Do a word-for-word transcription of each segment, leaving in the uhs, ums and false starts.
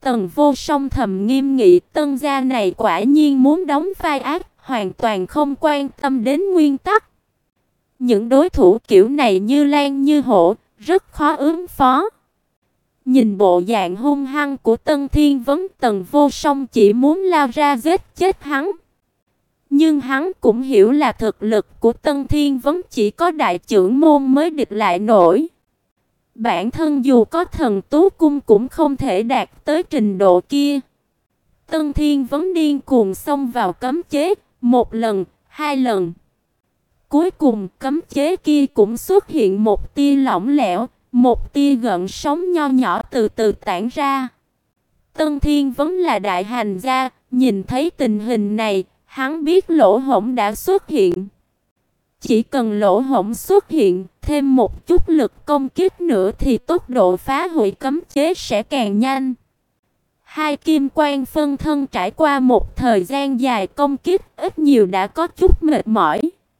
Tần Vô Song thầm nghiêm nghị, Tân gia này quả nhiên muốn đóng vai ác, hoàn toàn không quan tâm đến nguyên tắc. Những đối thủ kiểu này như lan như hổ, rất khó ứng phó. Nhìn bộ dạng hung hăng của Tân Thiên Vấn, Tần Vô Song chỉ muốn lao ra giết chết hắn. Nhưng hắn cũng hiểu là thực lực của Tân Thiên Vấn chỉ có đại trưởng môn mới địch lại nổi. Bản thân dù có thần tú cung cũng không thể đạt tới trình độ kia. Tân Thiên Vấn điên cuồng xông vào cấm chế, một lần, hai lần. Cuối cùng cấm chế kia cũng xuất hiện một tia lỏng lẻo, một tia gợn sóng nho nhỏ từ từ tản ra. Tân Thiên Vấn là đại hành gia, nhìn thấy tình hình này, hắn biết lỗ hổng đã xuất hiện. Chỉ cần lỗ hổng xuất hiện, thêm một chút lực công kích nữa thì tốc độ phá hủy cấm chế sẽ càng nhanh. Hai kim quan phân thân trải qua một thời gian dài công kích, ít nhiều đã có chút mệt mỏi.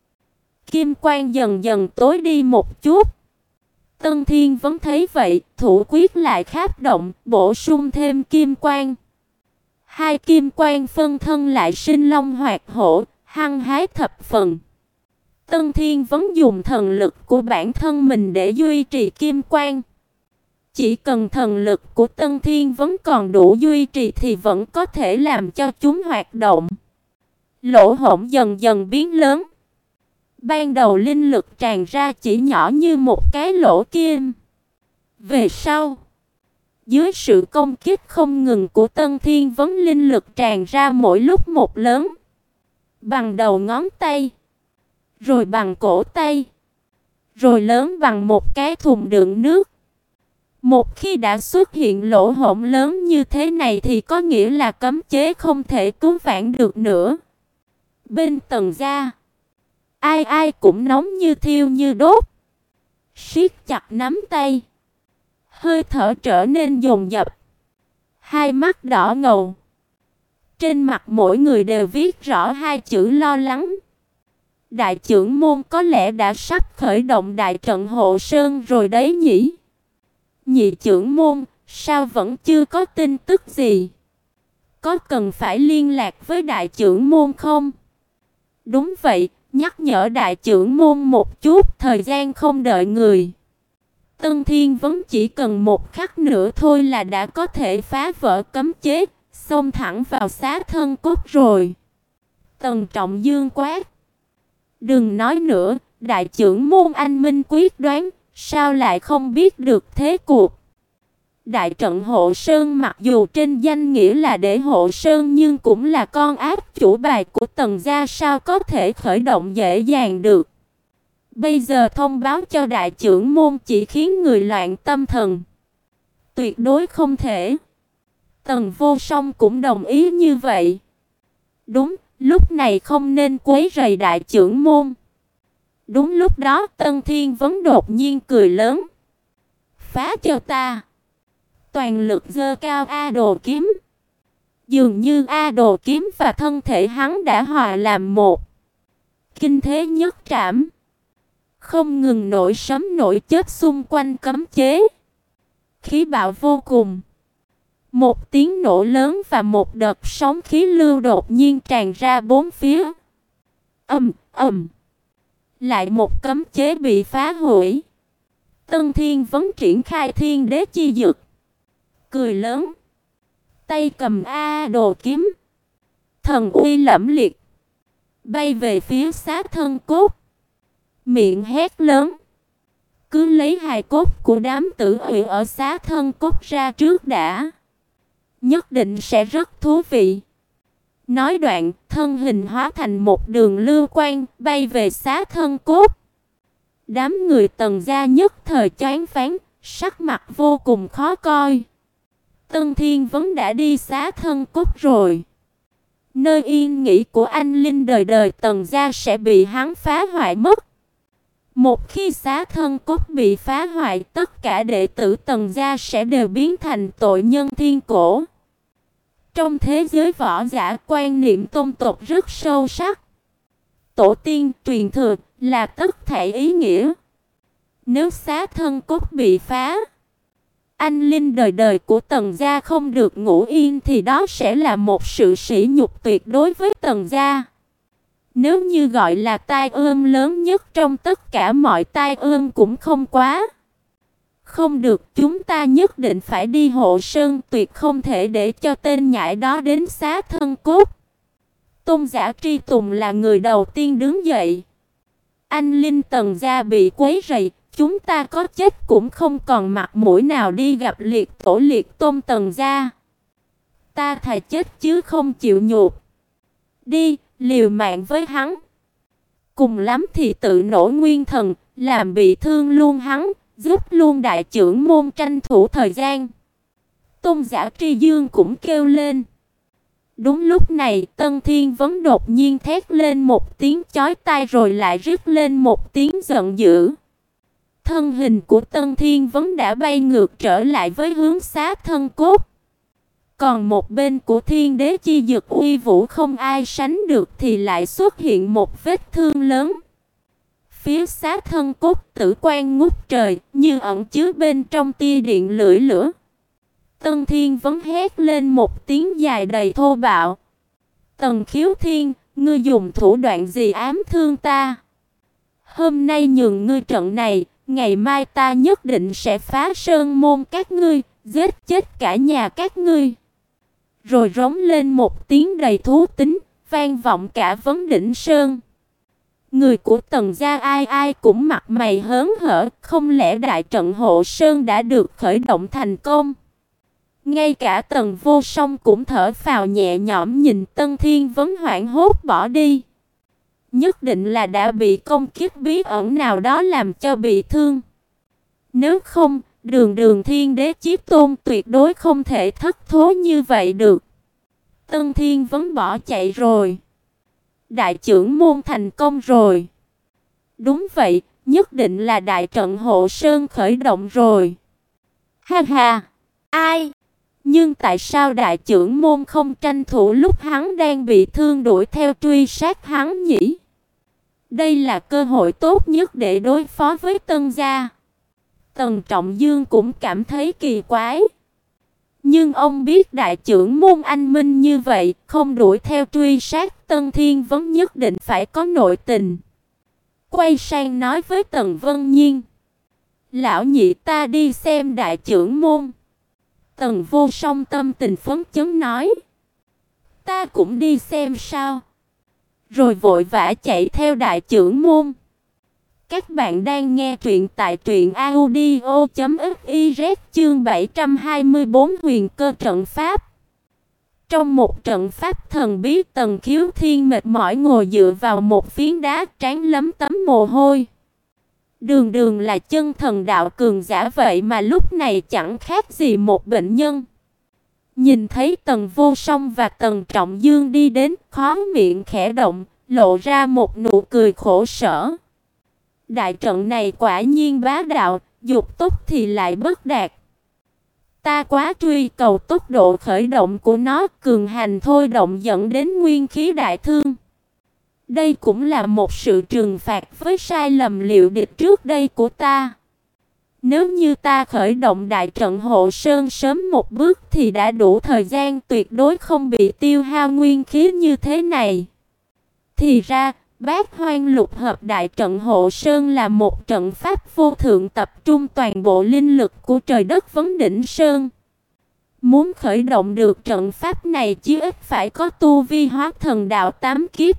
Kim quan dần dần tối đi một chút. Tân Thiên Vấn thấy vậy, thủ quyết lại kháp động, bổ sung thêm kim quan. Hai kim quan phân thân lại sinh long hoạt hổ, hăng hái thập phần. Tân Thiên Vấn dùng thần lực của bản thân mình để duy trì kim quan. Chỉ cần thần lực của Tân Thiên Vấn còn đủ duy trì thì vẫn có thể làm cho chúng hoạt động. Lỗ hổng dần dần biến lớn. Ban đầu linh lực tràn ra chỉ nhỏ như một cái lỗ kim. Về sau, dưới sự công kích không ngừng của Tân Thiên Vấn, linh lực tràn ra mỗi lúc một lớn. Bằng đầu ngón tay, rồi bằng cổ tay, rồi lớn bằng một cái thùng đựng nước. Một khi đã xuất hiện lỗ hổng lớn như thế này thì có nghĩa là cấm chế không thể cứu vãn được nữa. Bên Tần gia, ai ai cũng nóng như thiêu như đốt, siết chặt nắm tay, hơi thở trở nên dồn dập, hai mắt đỏ ngầu. Trên mặt mỗi người đều viết rõ hai chữ lo lắng. Đại trưởng môn có lẽ đã sắp khởi động đại trận hộ sơn rồi đấy nhỉ? Nhị trưởng môn, sao vẫn chưa có tin tức gì? Có cần phải liên lạc với đại trưởng môn không? Đúng vậy, nhắc nhở đại trưởng môn một chút, thời gian không đợi người. Tân Thiên Vấn chỉ cần một khắc nữa thôi là đã có thể phá vỡ cấm chế, xông thẳng vào xá thân cốt rồi. Tần Trọng Dương quát: đừng nói nữa, đại trưởng môn anh minh quyết đoán, sao lại không biết được thế cuộc? Đại trận hộ sơn mặc dù trên danh nghĩa là để hộ sơn nhưng cũng là con ác chủ bài của Tần gia, sao có thể khởi động dễ dàng được. Bây giờ thông báo cho đại trưởng môn chỉ khiến người loạn tâm thần. Tuyệt đối không thể. Tần Vô Song cũng đồng ý như vậy. Đúng, lúc này không nên quấy rầy đại trưởng môn. Đúng lúc đó Tân Thiên Vấn đột nhiên cười lớn: phá cho ta! Toàn lực giơ cao A Đồ kiếm. Dường như A Đồ kiếm và thân thể hắn đã hòa làm một. Kinh thế nhất trảm. Không ngừng nổi sấm nổi chớp xung quanh cấm chế. Khí bạo vô cùng. Một tiếng nổ lớn và một đợt sóng khí lưu đột nhiên tràn ra bốn phía. Ầm, ầm. Lại một cấm chế bị phá hủy. Tân Thiên Vấn triển khai Thiên Đế chi dực, cười lớn, tay cầm A Đồ kiếm, thần uy lẫm liệt, bay về phía xá thân cốt, miệng hét lớn: cứ lấy hài cốt của đám tử huyệt ở xá thân cốt ra trước đã, nhất định sẽ rất thú vị. Nói đoạn, thân hình hóa thành một đường lưu quang, bay về xá thân cốt. Đám người Tần gia nhất thời choáng váng, sắc mặt vô cùng khó coi. Tân Thiên Vấn đã đi xá thân cốt rồi. Nơi yên nghỉ của anh linh đời đời Tần gia sẽ bị hắn phá hoại mất. Một khi xá thân cốt bị phá hoại, tất cả đệ tử Tần gia sẽ đều biến thành tội nhân thiên cổ. Trong thế giới võ giả, quan niệm tôn tộc rất sâu sắc. Tổ tiên truyền thừa là tất thảy ý nghĩa. Nếu xá thân cốt bị phá, anh linh đời đời của Tần gia không được ngủ yên thì đó sẽ là một sự sỉ nhục tuyệt đối với Tần gia. Nếu như gọi là tai ương lớn nhất trong tất cả mọi tai ương cũng không quá. Không được, chúng ta nhất định phải đi hộ sơn, tuyệt không thể để cho tên nhãi đó đến xá thân cốt. Tôn giả Tri Tùng là người đầu tiên đứng dậy. Anh linh Tần gia bị quấy rầy, chúng ta có chết cũng không còn mặt mũi nào đi gặp liệt tổ liệt tôn Tần gia. Ta thà chết chứ không chịu nhục. Đi, liều mạng với hắn. Cùng lắm thì tự nổ nguyên thần, làm bị thương luôn hắn, giúp luôn đại trưởng môn tranh thủ thời gian. Tôn giả Tri Dương cũng kêu lên. Đúng lúc này, Tân Thiên Vấn đột nhiên thét lên một tiếng chói tai rồi lại rít lên một tiếng giận dữ. Thân hình của Tân Thiên Vấn đã bay ngược trở lại với hướng xá thân cốt. Còn một bên của Thiên Đế Chi Dực uy vũ không ai sánh được thì lại xuất hiện một vết thương lớn. Phía xá thân cốt tử quan ngút trời, như ẩn chứa bên trong tia điện lưỡi lửa. Tân Thiên Vấn hét lên một tiếng dài đầy thô bạo. Tần Khiếu Thiên, ngươi dùng thủ đoạn gì ám thương ta? Hôm nay nhường ngươi trận này, ngày mai ta nhất định sẽ phá sơn môn các ngươi, giết chết cả nhà các ngươi. Rồi rống lên một tiếng đầy thú tính, vang vọng cả Vấn Đỉnh Sơn. Người của Tần gia ai ai cũng mặt mày hớn hở, không lẽ đại trận hộ sơn đã được khởi động thành công? Ngay cả Tần Vô Song cũng thở phào nhẹ nhõm nhìn Tân Thiên Vấn hoảng hốt bỏ đi. Nhất định là đã bị công kích bí ẩn nào đó làm cho bị thương. Nếu không, Đường Đường Thiên Đế Chí Tôn tuyệt đối không thể thất thố như vậy được. Tân Thiên Vấn bỏ chạy rồi. Đại trưởng môn thành công rồi. Đúng vậy, nhất định là đại trận hộ sơn khởi động rồi. Ha ha, ai? Nhưng tại sao đại trưởng môn không tranh thủ lúc hắn đang bị thương đuổi theo truy sát hắn nhỉ? Đây là cơ hội tốt nhất để đối phó với Tân gia. Tần Trọng Dương cũng cảm thấy kỳ quái. Nhưng ông biết đại trưởng môn anh minh như vậy, không đuổi theo truy sát Tân Thiên Vấn nhất định phải có nội tình. Quay sang nói với Tần Vân Nhiên. Lão nhị, ta đi xem đại trưởng môn. Tần Vô Song tâm tình phấn chấn nói. Ta cũng đi xem sao. Rồi vội vã chạy theo đại trưởng môn. Các bạn đang nghe truyện tại truyện audio chấm fiz chương bảy trăm hai mươi tư Huyền Cơ Trận Pháp. Trong một trận pháp thần bí, Tần Khiếu Thiên mệt mỏi ngồi dựa vào một phiến đá, trán lấm tấm mồ hôi. Đường Đường là chân thần đạo cường giả vậy mà lúc này chẳng khác gì một bệnh nhân. Nhìn thấy Tần Vô Song và Tần Trọng Dương đi đến, khóe miệng khẽ động, lộ ra một nụ cười khổ sở. Đại trận này quả nhiên bá đạo, dục tốc thì lại bất đạt. Ta quá truy cầu tốc độ khởi động của nó, cường hành thôi động dẫn đến nguyên khí đại thương. Đây cũng là một sự trừng phạt với sai lầm liệu địch trước đây của ta. Nếu như ta khởi động đại trận hộ sơn sớm một bước thì đã đủ thời gian, tuyệt đối không bị tiêu hao nguyên khí như thế này. Thì ra, Bát Hoang Lục Hợp đại trận hộ sơn là một trận pháp vô thượng tập trung toàn bộ linh lực của trời đất Vấn Đỉnh Sơn. Muốn khởi động được trận pháp này chí ít phải có tu vi hóa thần đạo tám kiếp.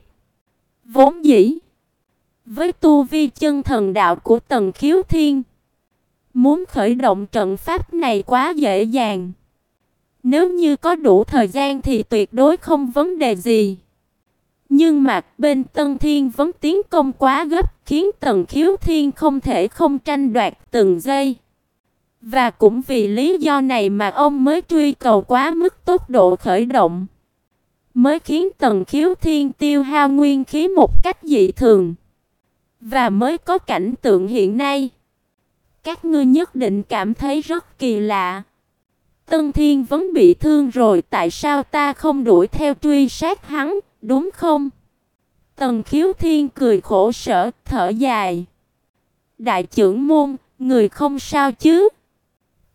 Vốn dĩ, với tu vi chân thần đạo của Tần Khiếu Thiên, muốn khởi động trận pháp này quá dễ dàng. Nếu như có đủ thời gian thì tuyệt đối không vấn đề gì. Nhưng mà bên Tân Thiên Vấn tiến công quá gấp, khiến Tần Khiếu Thiên không thể không tranh đoạt từng giây. Và cũng vì lý do này mà ông mới truy cầu quá mức tốc độ khởi động, mới khiến Tần Khiếu Thiên tiêu hao nguyên khí một cách dị thường. Và mới có cảnh tượng hiện nay. Các ngươi nhất định cảm thấy rất kỳ lạ. Tân Thiên Vấn bị thương rồi, tại sao ta không đuổi theo truy sát hắn, đúng không? Tần Khiếu Thiên cười khổ sở, thở dài. Đại trưởng môn, người không sao chứ?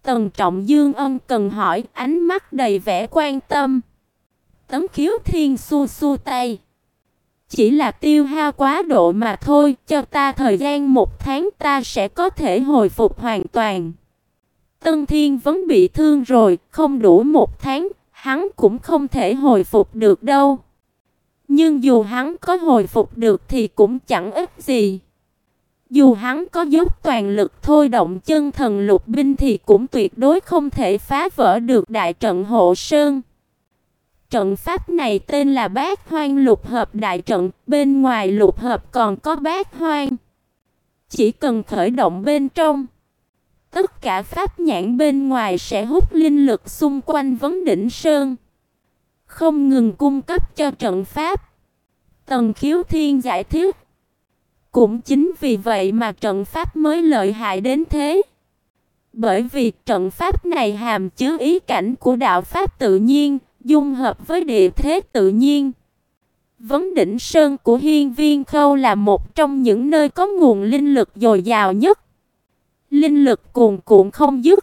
Tần Trọng Dương ân cần hỏi, ánh mắt đầy vẻ quan tâm. Tấm Khiếu Thiên xua xua tay. Chỉ là tiêu hao quá độ mà thôi, cho ta thời gian một tháng ta sẽ có thể hồi phục hoàn toàn. Tân Thiên vẫn bị thương rồi, không đủ một tháng, hắn cũng không thể hồi phục được đâu. Nhưng dù hắn có hồi phục được thì cũng chẳng ích gì. Dù hắn có dốc toàn lực thôi động chân thần lục binh thì cũng tuyệt đối không thể phá vỡ được đại trận hộ sơn. Trận pháp này tên là Bát Hoang Lục Hợp Đại Trận, bên ngoài lục hợp còn có bát hoang. Chỉ cần khởi động bên trong, tất cả pháp nhãn bên ngoài sẽ hút linh lực xung quanh vấn đỉnh sơn, không ngừng cung cấp cho trận pháp. Tần Khiếu Thiên giải thích. Cũng chính vì vậy mà trận pháp mới lợi hại đến thế. Bởi vì trận pháp này hàm chứa ý cảnh của đạo pháp tự nhiên, dung hợp với địa thế tự nhiên. Vấn đỉnh sơn của Hiên Viên Khâu là một trong những nơi có nguồn linh lực dồi dào nhất. Linh lực cuồn cuộn không dứt,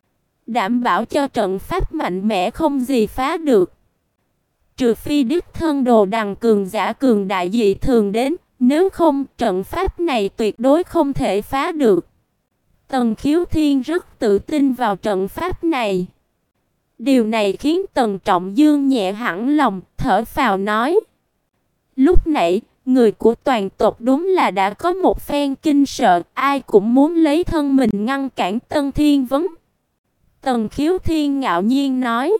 đảm bảo cho trận pháp mạnh mẽ không gì phá được. Trừ phi đích thân đồ đằng cường giả cường đại dị thường đến, nếu không trận pháp này tuyệt đối không thể phá được. Tần Khiếu Thiên rất tự tin vào trận pháp này. Điều này khiến Tần Trọng Dương nhẹ hẳn lòng, thở phào nói. Lúc nãy, người của toàn tộc đúng là đã có một phen kinh sợ, ai cũng muốn lấy thân mình ngăn cản Tân Thiên Vấn. Tần Khiếu Thiên ngạo nhiên nói.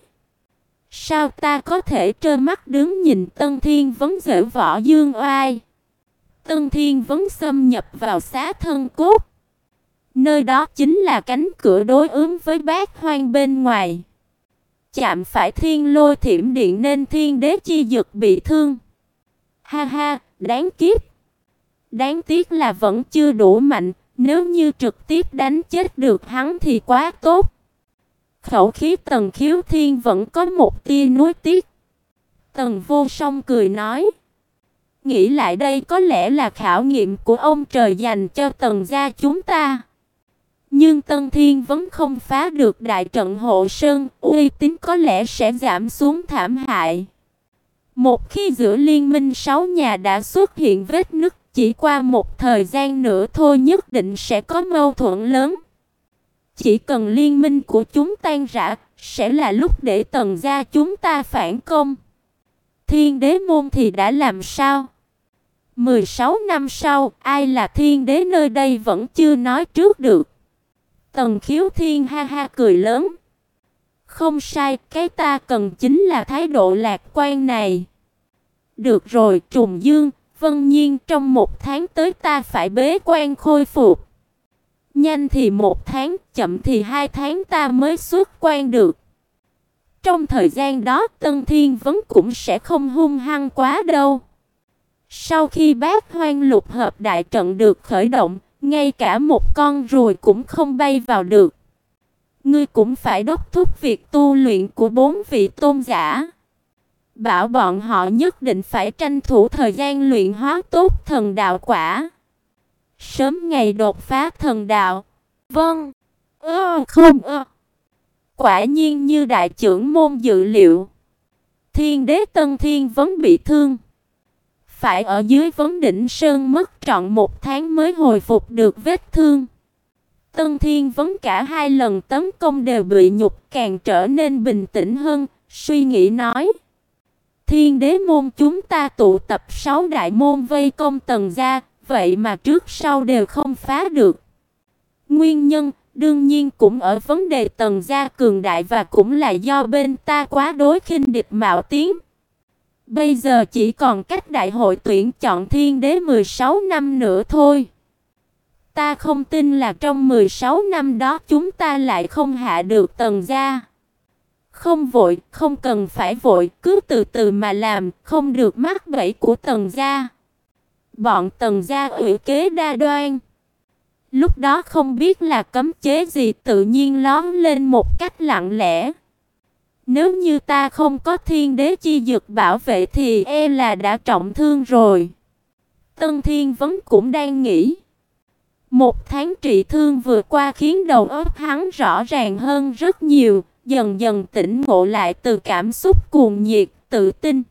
Sao ta có thể trơ mắt đứng nhìn Tân Thiên Vấn giở võ dương oai? Tân Thiên Vấn xâm nhập vào xá thân cốt. Nơi đó chính là cánh cửa đối ứng với bát hoang bên ngoài. Chạm phải thiên lôi thiểm điện nên thiên đế chi dực bị thương. Ha ha, đáng kiếp. Đáng tiếc là vẫn chưa đủ mạnh, nếu như trực tiếp đánh chết được hắn thì quá tốt. Khẩu khí Tần Khiếu Thiên vẫn có một tia nuối tiếc. Tần Vô Song cười nói. Nghĩ lại đây có lẽ là khảo nghiệm của ông trời dành cho Tần gia chúng ta. Nhưng Tân Thiên vẫn không phá được đại trận hộ sơn, uy tín có lẽ sẽ giảm xuống thảm hại. Một khi giữa liên minh sáu nhà đã xuất hiện vết nứt, chỉ qua một thời gian nữa thôi nhất định sẽ có mâu thuẫn lớn. Chỉ cần liên minh của chúng tan rã, sẽ là lúc để Tần gia chúng ta phản công. Thiên đế môn thì đã làm sao? mười sáu năm sau, ai là thiên đế nơi đây vẫn chưa nói trước được. Tần Khiếu Thiên ha ha cười lớn. Không sai, cái ta cần chính là thái độ lạc quan này. Được rồi, Trùng Dương, Vân Nhiên, trong một tháng tới ta phải bế quan khôi phục. Nhanh thì một tháng, chậm thì hai tháng ta mới xuất quan được. Trong thời gian đó, Tân Thiên Vấn cũng sẽ không hung hăng quá đâu. Sau khi Bát Hoang Lục Hợp Đại Trận được khởi động, ngay cả một con ruồi cũng không bay vào được. Ngươi cũng phải đốc thúc việc tu luyện của bốn vị tôn giả. Bảo bọn họ nhất định phải tranh thủ thời gian luyện hóa tốt thần đạo quả. Sớm ngày đột phá thần đạo. Vâng. Ơ không ơ. Quả nhiên như đại trưởng môn dự liệu. Thiên đế Tân Thiên Vấn bị thương. Phải ở dưới vấn đỉnh sơn mất trọn một tháng mới hồi phục được vết thương. Tân Thiên Vấn cả hai lần tấn công đều bị nhục, càng trở nên bình tĩnh hơn, suy nghĩ nói. Thiên đế môn chúng ta tụ tập sáu đại môn vây công Tần gia, vậy mà trước sau đều không phá được. Nguyên nhân đương nhiên cũng ở vấn đề Tần gia cường đại và cũng là do bên ta quá đối khinh địch mạo tiến. Bây giờ chỉ còn cách đại hội tuyển chọn thiên đế mười sáu năm nữa thôi. Ta không tin là trong mười sáu năm đó chúng ta lại không hạ được Tần gia. Không vội, không cần phải vội, cứ từ từ mà làm, không được mắc bẫy của Tần gia. Bọn Tần gia ủy kế đa đoan. Lúc đó không biết là cấm chế gì tự nhiên lóm lên một cách lặng lẽ. Nếu như ta không có thiên đế chi dực bảo vệ thì e là đã trọng thương rồi. Tân Thiên Vấn cũng đang nghĩ. Một tháng trị thương vừa qua khiến đầu óc hắn rõ ràng hơn rất nhiều, dần dần tỉnh ngộ lại từ cảm xúc cuồng nhiệt, tự tin.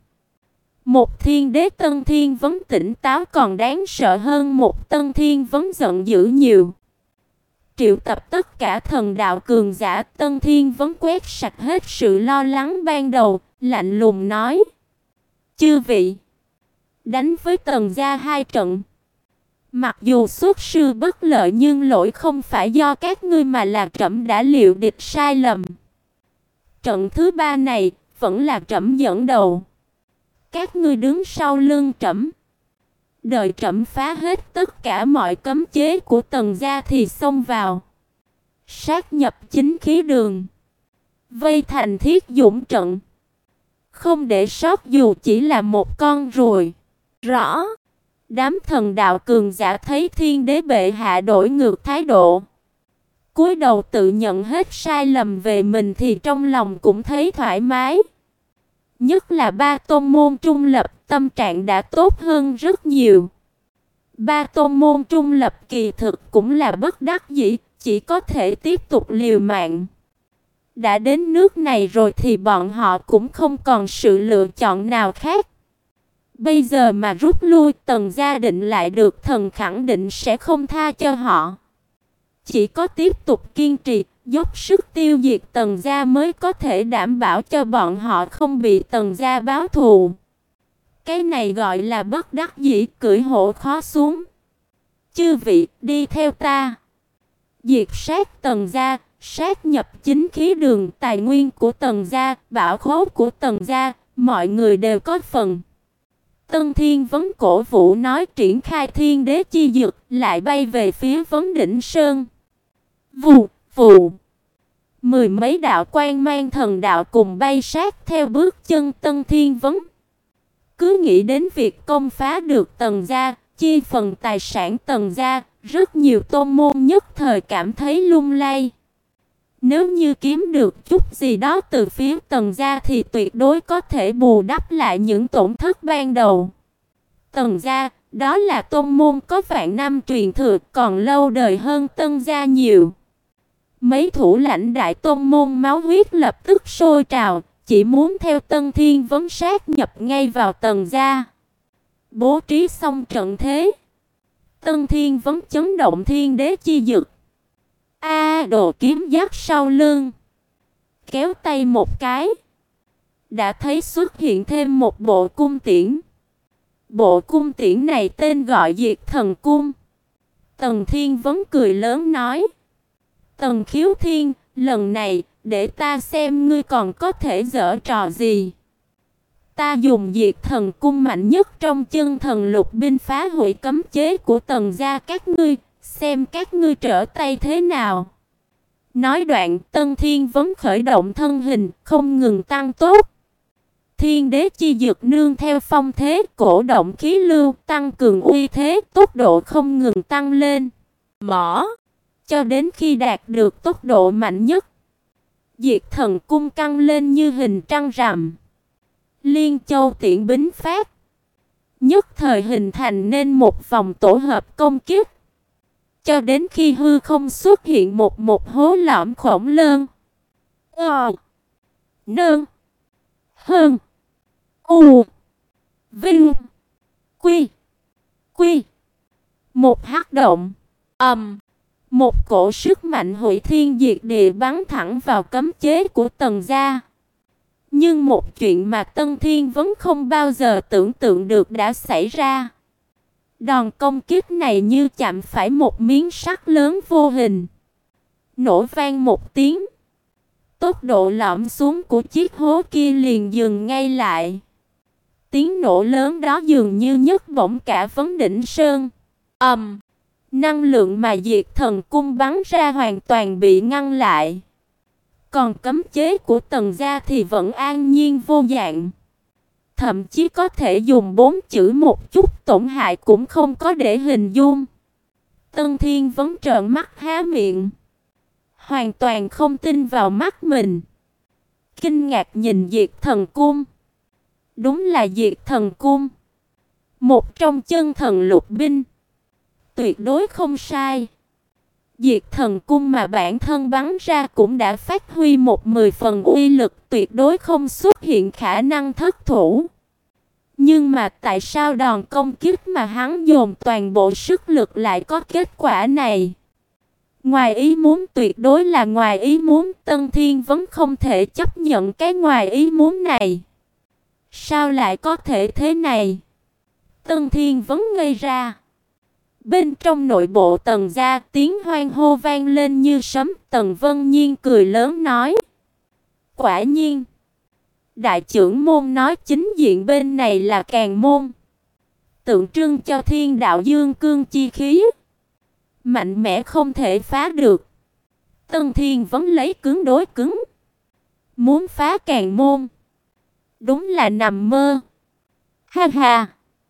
Một thiên đế Tân Thiên Vấn tỉnh táo còn đáng sợ hơn một Tân Thiên Vấn giận dữ nhiều. Triệu tập tất cả thần đạo cường giả, Tân Thiên Vấn quét sạch hết sự lo lắng ban đầu, lạnh lùng nói: "Chư vị, đánh với Tần gia hai trận. Mặc dù xuất sư bất lợi nhưng lỗi không phải do các ngươi mà là trẫm đã liệu địch sai lầm. Trận thứ ba này vẫn là trẫm dẫn đầu. Các ngươi đứng sau lưng trẫm. Đợi trẫm phá hết tất cả mọi cấm chế của Tần gia thì xông vào, sát nhập chính khí đường, vây thành Thiết Dũng trận, không để sót dù chỉ là một con ruồi." Rõ. Đám thần đạo cường giả thấy thiên đế bệ hạ đổi ngược thái độ, cúi đầu tự nhận hết sai lầm về mình thì trong lòng cũng thấy thoải mái. Nhất là ba tôn môn trung lập, tâm trạng đã tốt hơn rất nhiều. Ba tôn môn trung lập kỳ thực cũng là bất đắc dĩ, chỉ có thể tiếp tục liều mạng. Đã đến nước này rồi thì bọn họ cũng không còn sự lựa chọn nào khác. Bây giờ mà rút lui, Tần gia định lại được thần khẳng định sẽ không tha cho họ. Chỉ có tiếp tục kiên trì, dốc sức tiêu diệt Tần gia mới có thể đảm bảo cho bọn họ không bị Tần gia báo thù. Cái này gọi là bất đắc dĩ, cưỡi hổ khó xuống. Chư vị, đi theo ta. Diệt sát Tần gia, sát nhập chính khí đường, tài nguyên của Tần gia, bảo khố của Tần gia, mọi người đều có phần. Tân Thiên Vấn cổ vũ nói, triển khai thiên đế chi dực, lại bay về phía Vấn Đỉnh Sơn. Vù, vù. Mười mấy đạo quang mang thần đạo cùng bay sát theo bước chân Tân Thiên Vấn. Cứ nghĩ đến việc công phá được Tần gia, chia phần tài sản Tần gia, rất nhiều tôn môn nhất thời cảm thấy lung lay. Nếu như kiếm được chút gì đó từ phía Tần gia thì tuyệt đối có thể bù đắp lại những tổn thất ban đầu. Tần gia, đó là tôn môn có vạn năm truyền thừa, còn lâu đời hơn Tân gia nhiều. Mấy thủ lãnh đại tôn môn máu huyết lập tức sôi trào, chỉ muốn theo Tân Thiên Vấn sát nhập ngay vào Tần gia. Bố trí xong trận thế, Tân Thiên Vấn chấn động thiên đế chi dực. A đồ kiếm dắt sau lưng, kéo tay một cái, đã thấy xuất hiện thêm một bộ cung tiễn. Bộ cung tiễn này tên gọi Diệt Thần Cung. Tần Thiên Vấn cười lớn nói: "Tần Khiếu Thiên, lần này để ta xem ngươi còn có thể giở trò gì. Ta dùng Diệt Thần Cung mạnh nhất trong Chân Thần Lục binh phá hủy cấm chế của Tần gia các ngươi, xem các ngươi trở tay thế nào." Nói đoạn, Tân Thiên Vấn khởi động thân hình, không ngừng tăng tốc. Thiên đế chi dực nương theo phong thế, cổ động khí lưu, tăng cường uy thế, tốc độ không ngừng tăng lên. Mỏ, cho đến khi đạt được tốc độ mạnh nhất, Diệt Thần Cung căng lên như hình trăng rằm. Liên Châu tiễn bính phát, nhất thời hình thành nên một vòng tổ hợp công kích, cho đến khi hư không xuất hiện một một hố lõm khổng lồ. Ờ, Nương, Hơn, U, Vinh, Quy, Quy, một hắc động. ầm, um, một cổ sức mạnh hủy thiên diệt địa bắn thẳng vào cấm chế của Tần gia. Nhưng một chuyện mà Tân Thiên Vấn không bao giờ tưởng tượng được đã xảy ra. Đòn công kích này như chạm phải một miếng sắt lớn vô hình. Nổ vang một tiếng, tốc độ lõm xuống của chiếc hố kia liền dừng ngay lại. Tiếng nổ lớn đó dường như nhấc bổng cả Vấn Đỉnh Sơn. ầm, um, năng lượng mà Diệt Thần Cung bắn ra hoàn toàn bị ngăn lại. Còn cấm chế của Tần gia thì vẫn an nhiên vô dạng. Thậm chí có thể dùng bốn chữ một chút tổn hại cũng không có để hình dung. Tân Thiên Vấn trợn mắt há miệng, hoàn toàn không tin vào mắt mình. Kinh ngạc nhìn Diệt Thần Cung. Đúng là Diệt Thần Cung, một trong Chân Thần Lục binh. tuyệt đối không sai. Diệt thần cung mà bản thân bắn ra cũng đã phát huy một mười phần uy lực, tuyệt đối không xuất hiện khả năng thất thủ. Nhưng mà tại sao đòn công kích mà hắn dồn toàn bộ sức lực lại có kết quả này? Ngoài ý muốn, tuyệt đối là ngoài ý muốn, Tân Thiên vẫn không thể chấp nhận cái ngoài ý muốn này. Sao lại có thể thế này? Tân Thiên vẫn ngây ra. Bên trong nội bộ Tần gia, tiếng hoan hô vang lên như sấm. Tần Vân Nhiên cười lớn nói: quả nhiên, đại trưởng môn nói chính diện bên này là Càn môn, tượng trưng cho thiên đạo dương cương chi khí, mạnh mẽ không thể phá được. Tân Thiên vẫn lấy cứng đối cứng, muốn phá Càn môn, đúng là nằm mơ. Ha ha,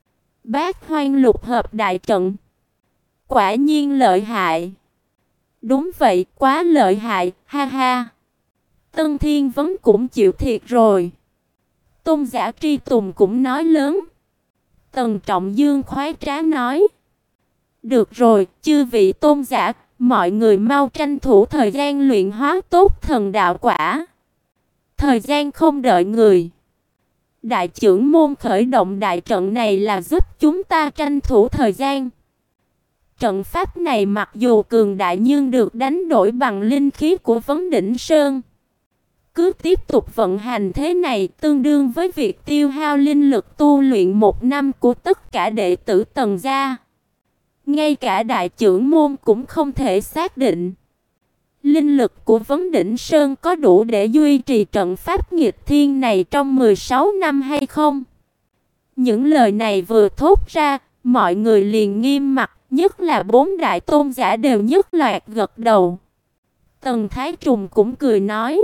Bát Hoang lục hợp đại trận, quả nhiên lợi hại. Đúng vậy, quá lợi hại, ha ha. Tân Thiên vẫn cũng chịu thiệt rồi. Tôn giả Tri Tùng cũng nói lớn. Tần Trọng Dương khoái trá nói: được rồi, chư vị tôn giả, mọi người mau tranh thủ thời gian luyện hóa tốt thần đạo quả. Thời gian không đợi người. Đại trưởng môn khởi động đại trận này là giúp chúng ta tranh thủ thời gian. Trận pháp này mặc dù cường đại nhưng được đánh đổi bằng linh khí của Vấn Đỉnh Sơn. Cứ tiếp tục vận hành thế này tương đương với việc tiêu hao linh lực tu luyện một năm của tất cả đệ tử Tần gia. Ngay cả đại trưởng môn cũng không thể xác định linh lực của Vấn Đỉnh Sơn có đủ để duy trì trận pháp nghịch thiên này trong mười sáu năm hay không. Những lời này vừa thốt ra, mọi người liền nghiêm mặt, nhất là bốn đại tôn giả đều nhất loạt gật đầu. Tần Thái Trùng cũng cười nói: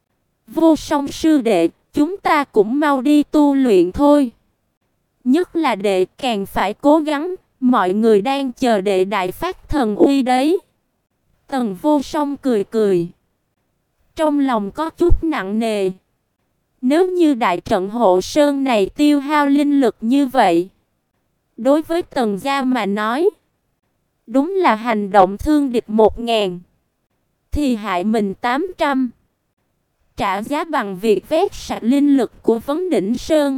Vô Song sư đệ, chúng ta cũng mau đi tu luyện thôi. Nhất là đệ càng phải cố gắng, mọi người đang chờ đệ đại phát thần uy đấy. Tần Vô Song cười cười, trong lòng có chút nặng nề. Nếu như đại trận hộ sơn này tiêu hao linh lực như vậy, đối với Tần gia mà nói, đúng là hành động thương địch một ngàn, thì hại mình tám trăm. Trả giá bằng việc vét sạch linh lực của Vấn Đỉnh Sơn.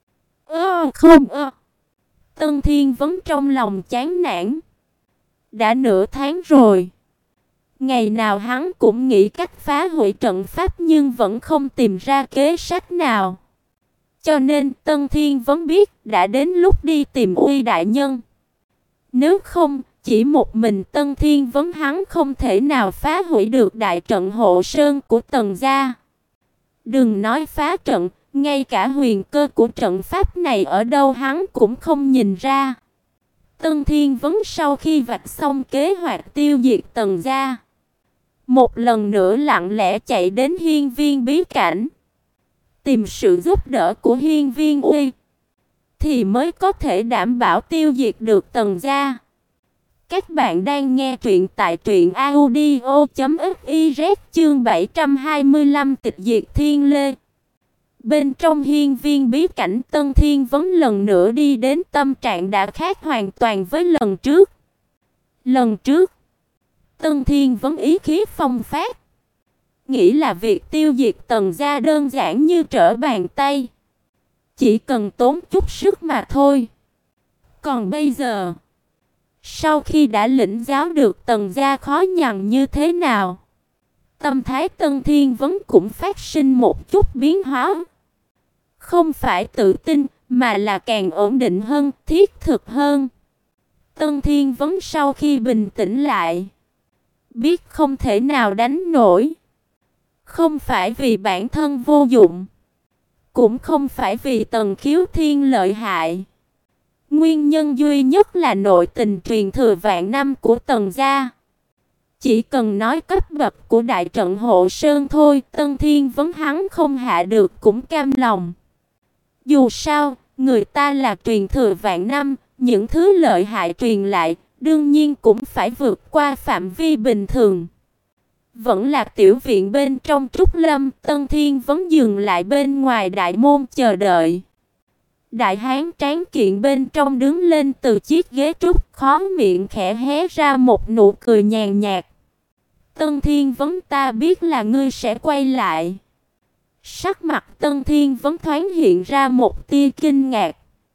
Ơ không ơ. Tân Thiên vẫn trong lòng chán nản. Đã nửa tháng rồi. Ngày nào hắn cũng nghĩ cách phá hủy trận pháp nhưng vẫn không tìm ra kế sách nào. Cho nên Tân Thiên vẫn biết đã đến lúc đi tìm Uy đại nhân. Nếu không, chỉ một mình Tân Thiên vấn hắn không thể nào phá hủy được đại trận hộ sơn của Tần gia. Đừng nói phá trận, ngay cả huyền cơ của trận pháp này ở đâu hắn cũng không nhìn ra. Tân Thiên vấn sau khi vạch xong kế hoạch tiêu diệt Tần gia, một lần nữa lặng lẽ chạy đến Hiên Viên bí cảnh, tìm sự giúp đỡ của Hiên Viên Uy, thì mới có thể đảm bảo tiêu diệt được Tần gia. Các bạn đang nghe truyện tại truyện audio chấm fiz chương bảy trăm hai mươi lăm tịch diệt thiên lê. Bên trong hiên viên bí cảnh, Tân Thiên vấn lần nữa đi đến tâm trạng đã khác hoàn toàn với lần trước. Lần trước, Tân Thiên vấn ý khí phong phát, nghĩ là việc tiêu diệt Tần gia đơn giản như trở bàn tay, chỉ cần tốn chút sức mà thôi. Còn bây giờ, sau khi đã lĩnh giáo được Tần gia khó nhằn như thế nào, tâm thái Tân Thiên vấn cũng phát sinh một chút biến hóa. Không phải tự tin, mà là càng ổn định hơn, thiết thực hơn. Tân Thiên vấn sau khi bình tĩnh lại, biết không thể nào đánh nổi. Không phải vì bản thân vô dụng, cũng không phải vì Tần Khiếu Thiên lợi hại. Nguyên nhân duy nhất là nội tình truyền thừa vạn năm của Tần gia. Chỉ cần nói cấp bậc của đại trận hộ sơn thôi, Tân Thiên vấn hắn không hạ được cũng cam lòng. Dù sao, người ta là truyền thừa vạn năm, những thứ lợi hại truyền lại, đương nhiên cũng phải vượt qua phạm vi bình thường. Vẫn là tiểu viện bên trong Trúc Lâm, Tân Thiên vấn dừng lại bên ngoài đại môn chờ đợi. Đại hán tráng kiện bên trong đứng lên từ chiếc ghế trúc, khóe miệng khẽ hé ra một nụ cười nhàn nhạt. Tân Thiên Vấn, ta biết là ngươi sẽ quay lại. Sắc mặt Tân Thiên Vấn thoáng hiện ra một tia kinh ngạc.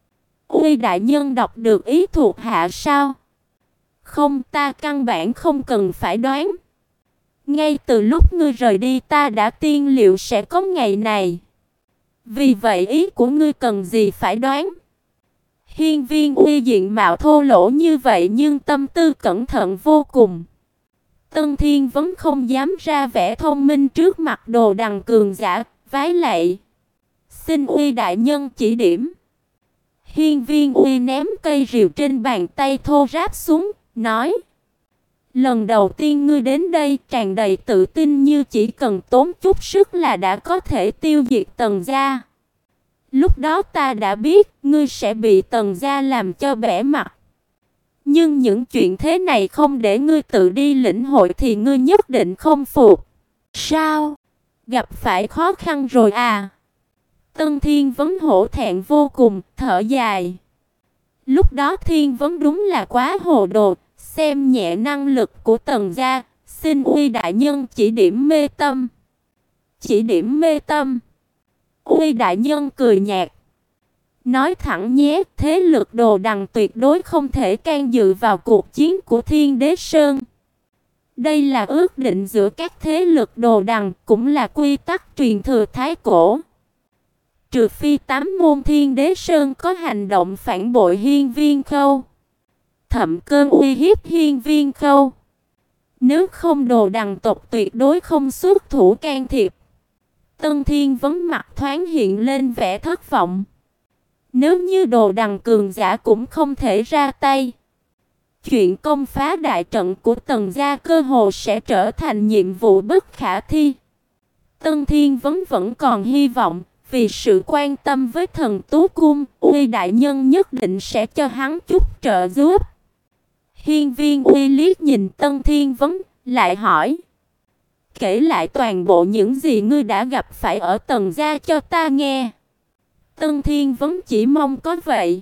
Uy đại nhân đọc được ý thuộc hạ sao? Không, ta căn bản không cần phải đoán. Ngay từ lúc ngươi rời đi ta đã tiên liệu sẽ có ngày này. Vì vậy ý của ngươi cần gì phải đoán? Hiên Viên Uy diện mạo thô lỗ như vậy nhưng tâm tư cẩn thận vô cùng. Tân Thiên Vấn không dám ra vẻ thông minh trước mặt Đồ Đằng cường giả, vái lạy. Xin Uy đại nhân chỉ điểm. Hiên Viên Uy ném cây rìu trên bàn tay thô ráp xuống, nói: lần đầu tiên ngươi đến đây tràn đầy tự tin như chỉ cần tốn chút sức là đã có thể tiêu diệt Tần gia. Lúc đó ta đã biết ngươi sẽ bị Tần gia làm cho bẽ mặt. Nhưng những chuyện thế này không để ngươi tự đi lĩnh hội thì ngươi nhất định không phục. Sao? Gặp phải khó khăn rồi à? Tân Thiên Vấn hổ thẹn vô cùng, thở dài. Lúc đó Thiên Vấn đúng là quá hồ đồ, xem nhẹ năng lực của Tần gia, xin Uy đại nhân chỉ điểm mê tâm. Chỉ điểm mê tâm? Uy đại nhân cười nhạt. Nói thẳng nhé, thế lực Đồ Đằng tuyệt đối không thể can dự vào cuộc chiến của Thiên Đế Sơn. Đây là ước định giữa các thế lực Đồ Đằng, cũng là quy tắc truyền thừa thái cổ. Trừ phi tám môn Thiên Đế Sơn có hành động phản bội Hiên Viên Khâu, thậm cơn uy hiếp Hiên Viên Khâu, nếu không Đồ Đằng tộc tuyệt đối không xuất thủ can thiệp. Tân Thiên Vấn mặt thoáng hiện lên vẻ thất vọng. Nếu như Đồ Đằng cường giả cũng không thể ra tay, chuyện công phá đại trận của Tần gia cơ hồ sẽ trở thành nhiệm vụ bất khả thi. Tân Thiên Vấn vẫn còn hy vọng, vì sự quan tâm với Thần Tú Cung, Uy đại nhân nhất định sẽ cho hắn chút trợ giúp. Hiên Viên Uy liếc nhìn Tân Thiên Vấn, lại hỏi: kể lại toàn bộ những gì ngươi đã gặp phải ở Tần gia cho ta nghe. Tân Thiên Vấn chỉ mong có vậy.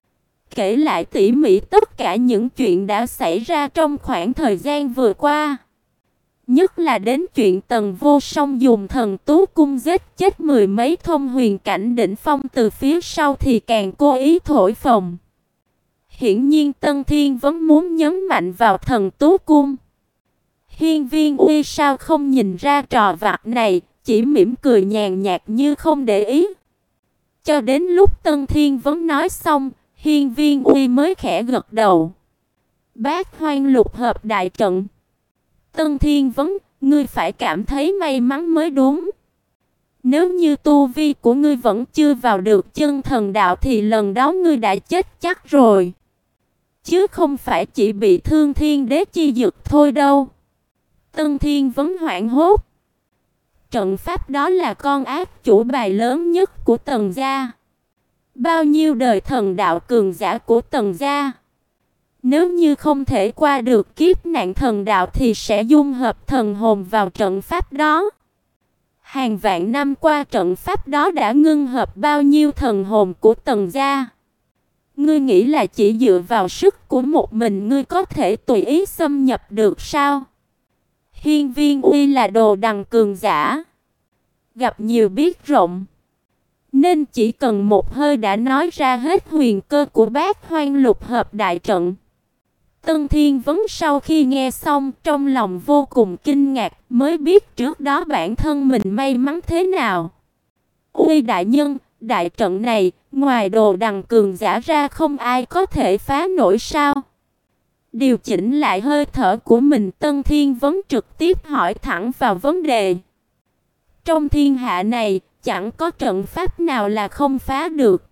Kể lại tỉ mỉ tất cả những chuyện đã xảy ra trong khoảng thời gian vừa qua. Nhất là đến chuyện Tần Vô Song dùng Thần Tú Cung giết chết mười mấy thông huyền cảnh đỉnh phong từ phía sau thì càng cố ý thổi phồng. Hiển nhiên Tân Thiên Vấn muốn nhấn mạnh vào Thần Tú Cung. Hiên Viên Uy sao không nhìn ra trò vặt này, chỉ mỉm cười nhàn nhạt như không để ý. Cho đến lúc Tân Thiên Vấn nói xong, Hiên Viên Uy mới khẽ gật đầu. Bát Hoang lục hợp đại trận. Tân Thiên Vấn, ngươi phải cảm thấy may mắn mới đúng. Nếu như tu vi của ngươi vẫn chưa vào được chân thần đạo thì lần đó ngươi đã chết chắc rồi. Chứ không phải chỉ bị thương Thiên Đế chi dực thôi đâu. Tân Thiên Vấn hoảng hốt. Trận pháp đó là con ác chủ bài lớn nhất của Tần gia. Bao nhiêu đời thần đạo cường giả của Tần gia, nếu như không thể qua được kiếp nạn thần đạo thì sẽ dung hợp thần hồn vào trận pháp đó. Hàng vạn năm qua trận pháp đó đã ngưng hợp bao nhiêu thần hồn của Tần gia. Ngươi nghĩ là chỉ dựa vào sức của một mình ngươi có thể tùy ý xâm nhập được sao? Hiên Viên Uy là Đồ Đằng cường giả, gặp nhiều biết rộng, nên chỉ cần một hơi đã nói ra hết huyền cơ của Bát Hoang lục hợp đại trận. Tân Thiên Vấn sau khi nghe xong trong lòng vô cùng kinh ngạc, mới biết trước đó bản thân mình may mắn thế nào. Uy đại nhân, đại trận này ngoài Đồ Đằng cường giả ra không ai có thể phá nổi sao? Điều chỉnh lại hơi thở của mình, Tân Thiên Vấn trực tiếp hỏi thẳng vào vấn đề. Trong thiên hạ này, chẳng có trận pháp nào là không phá được.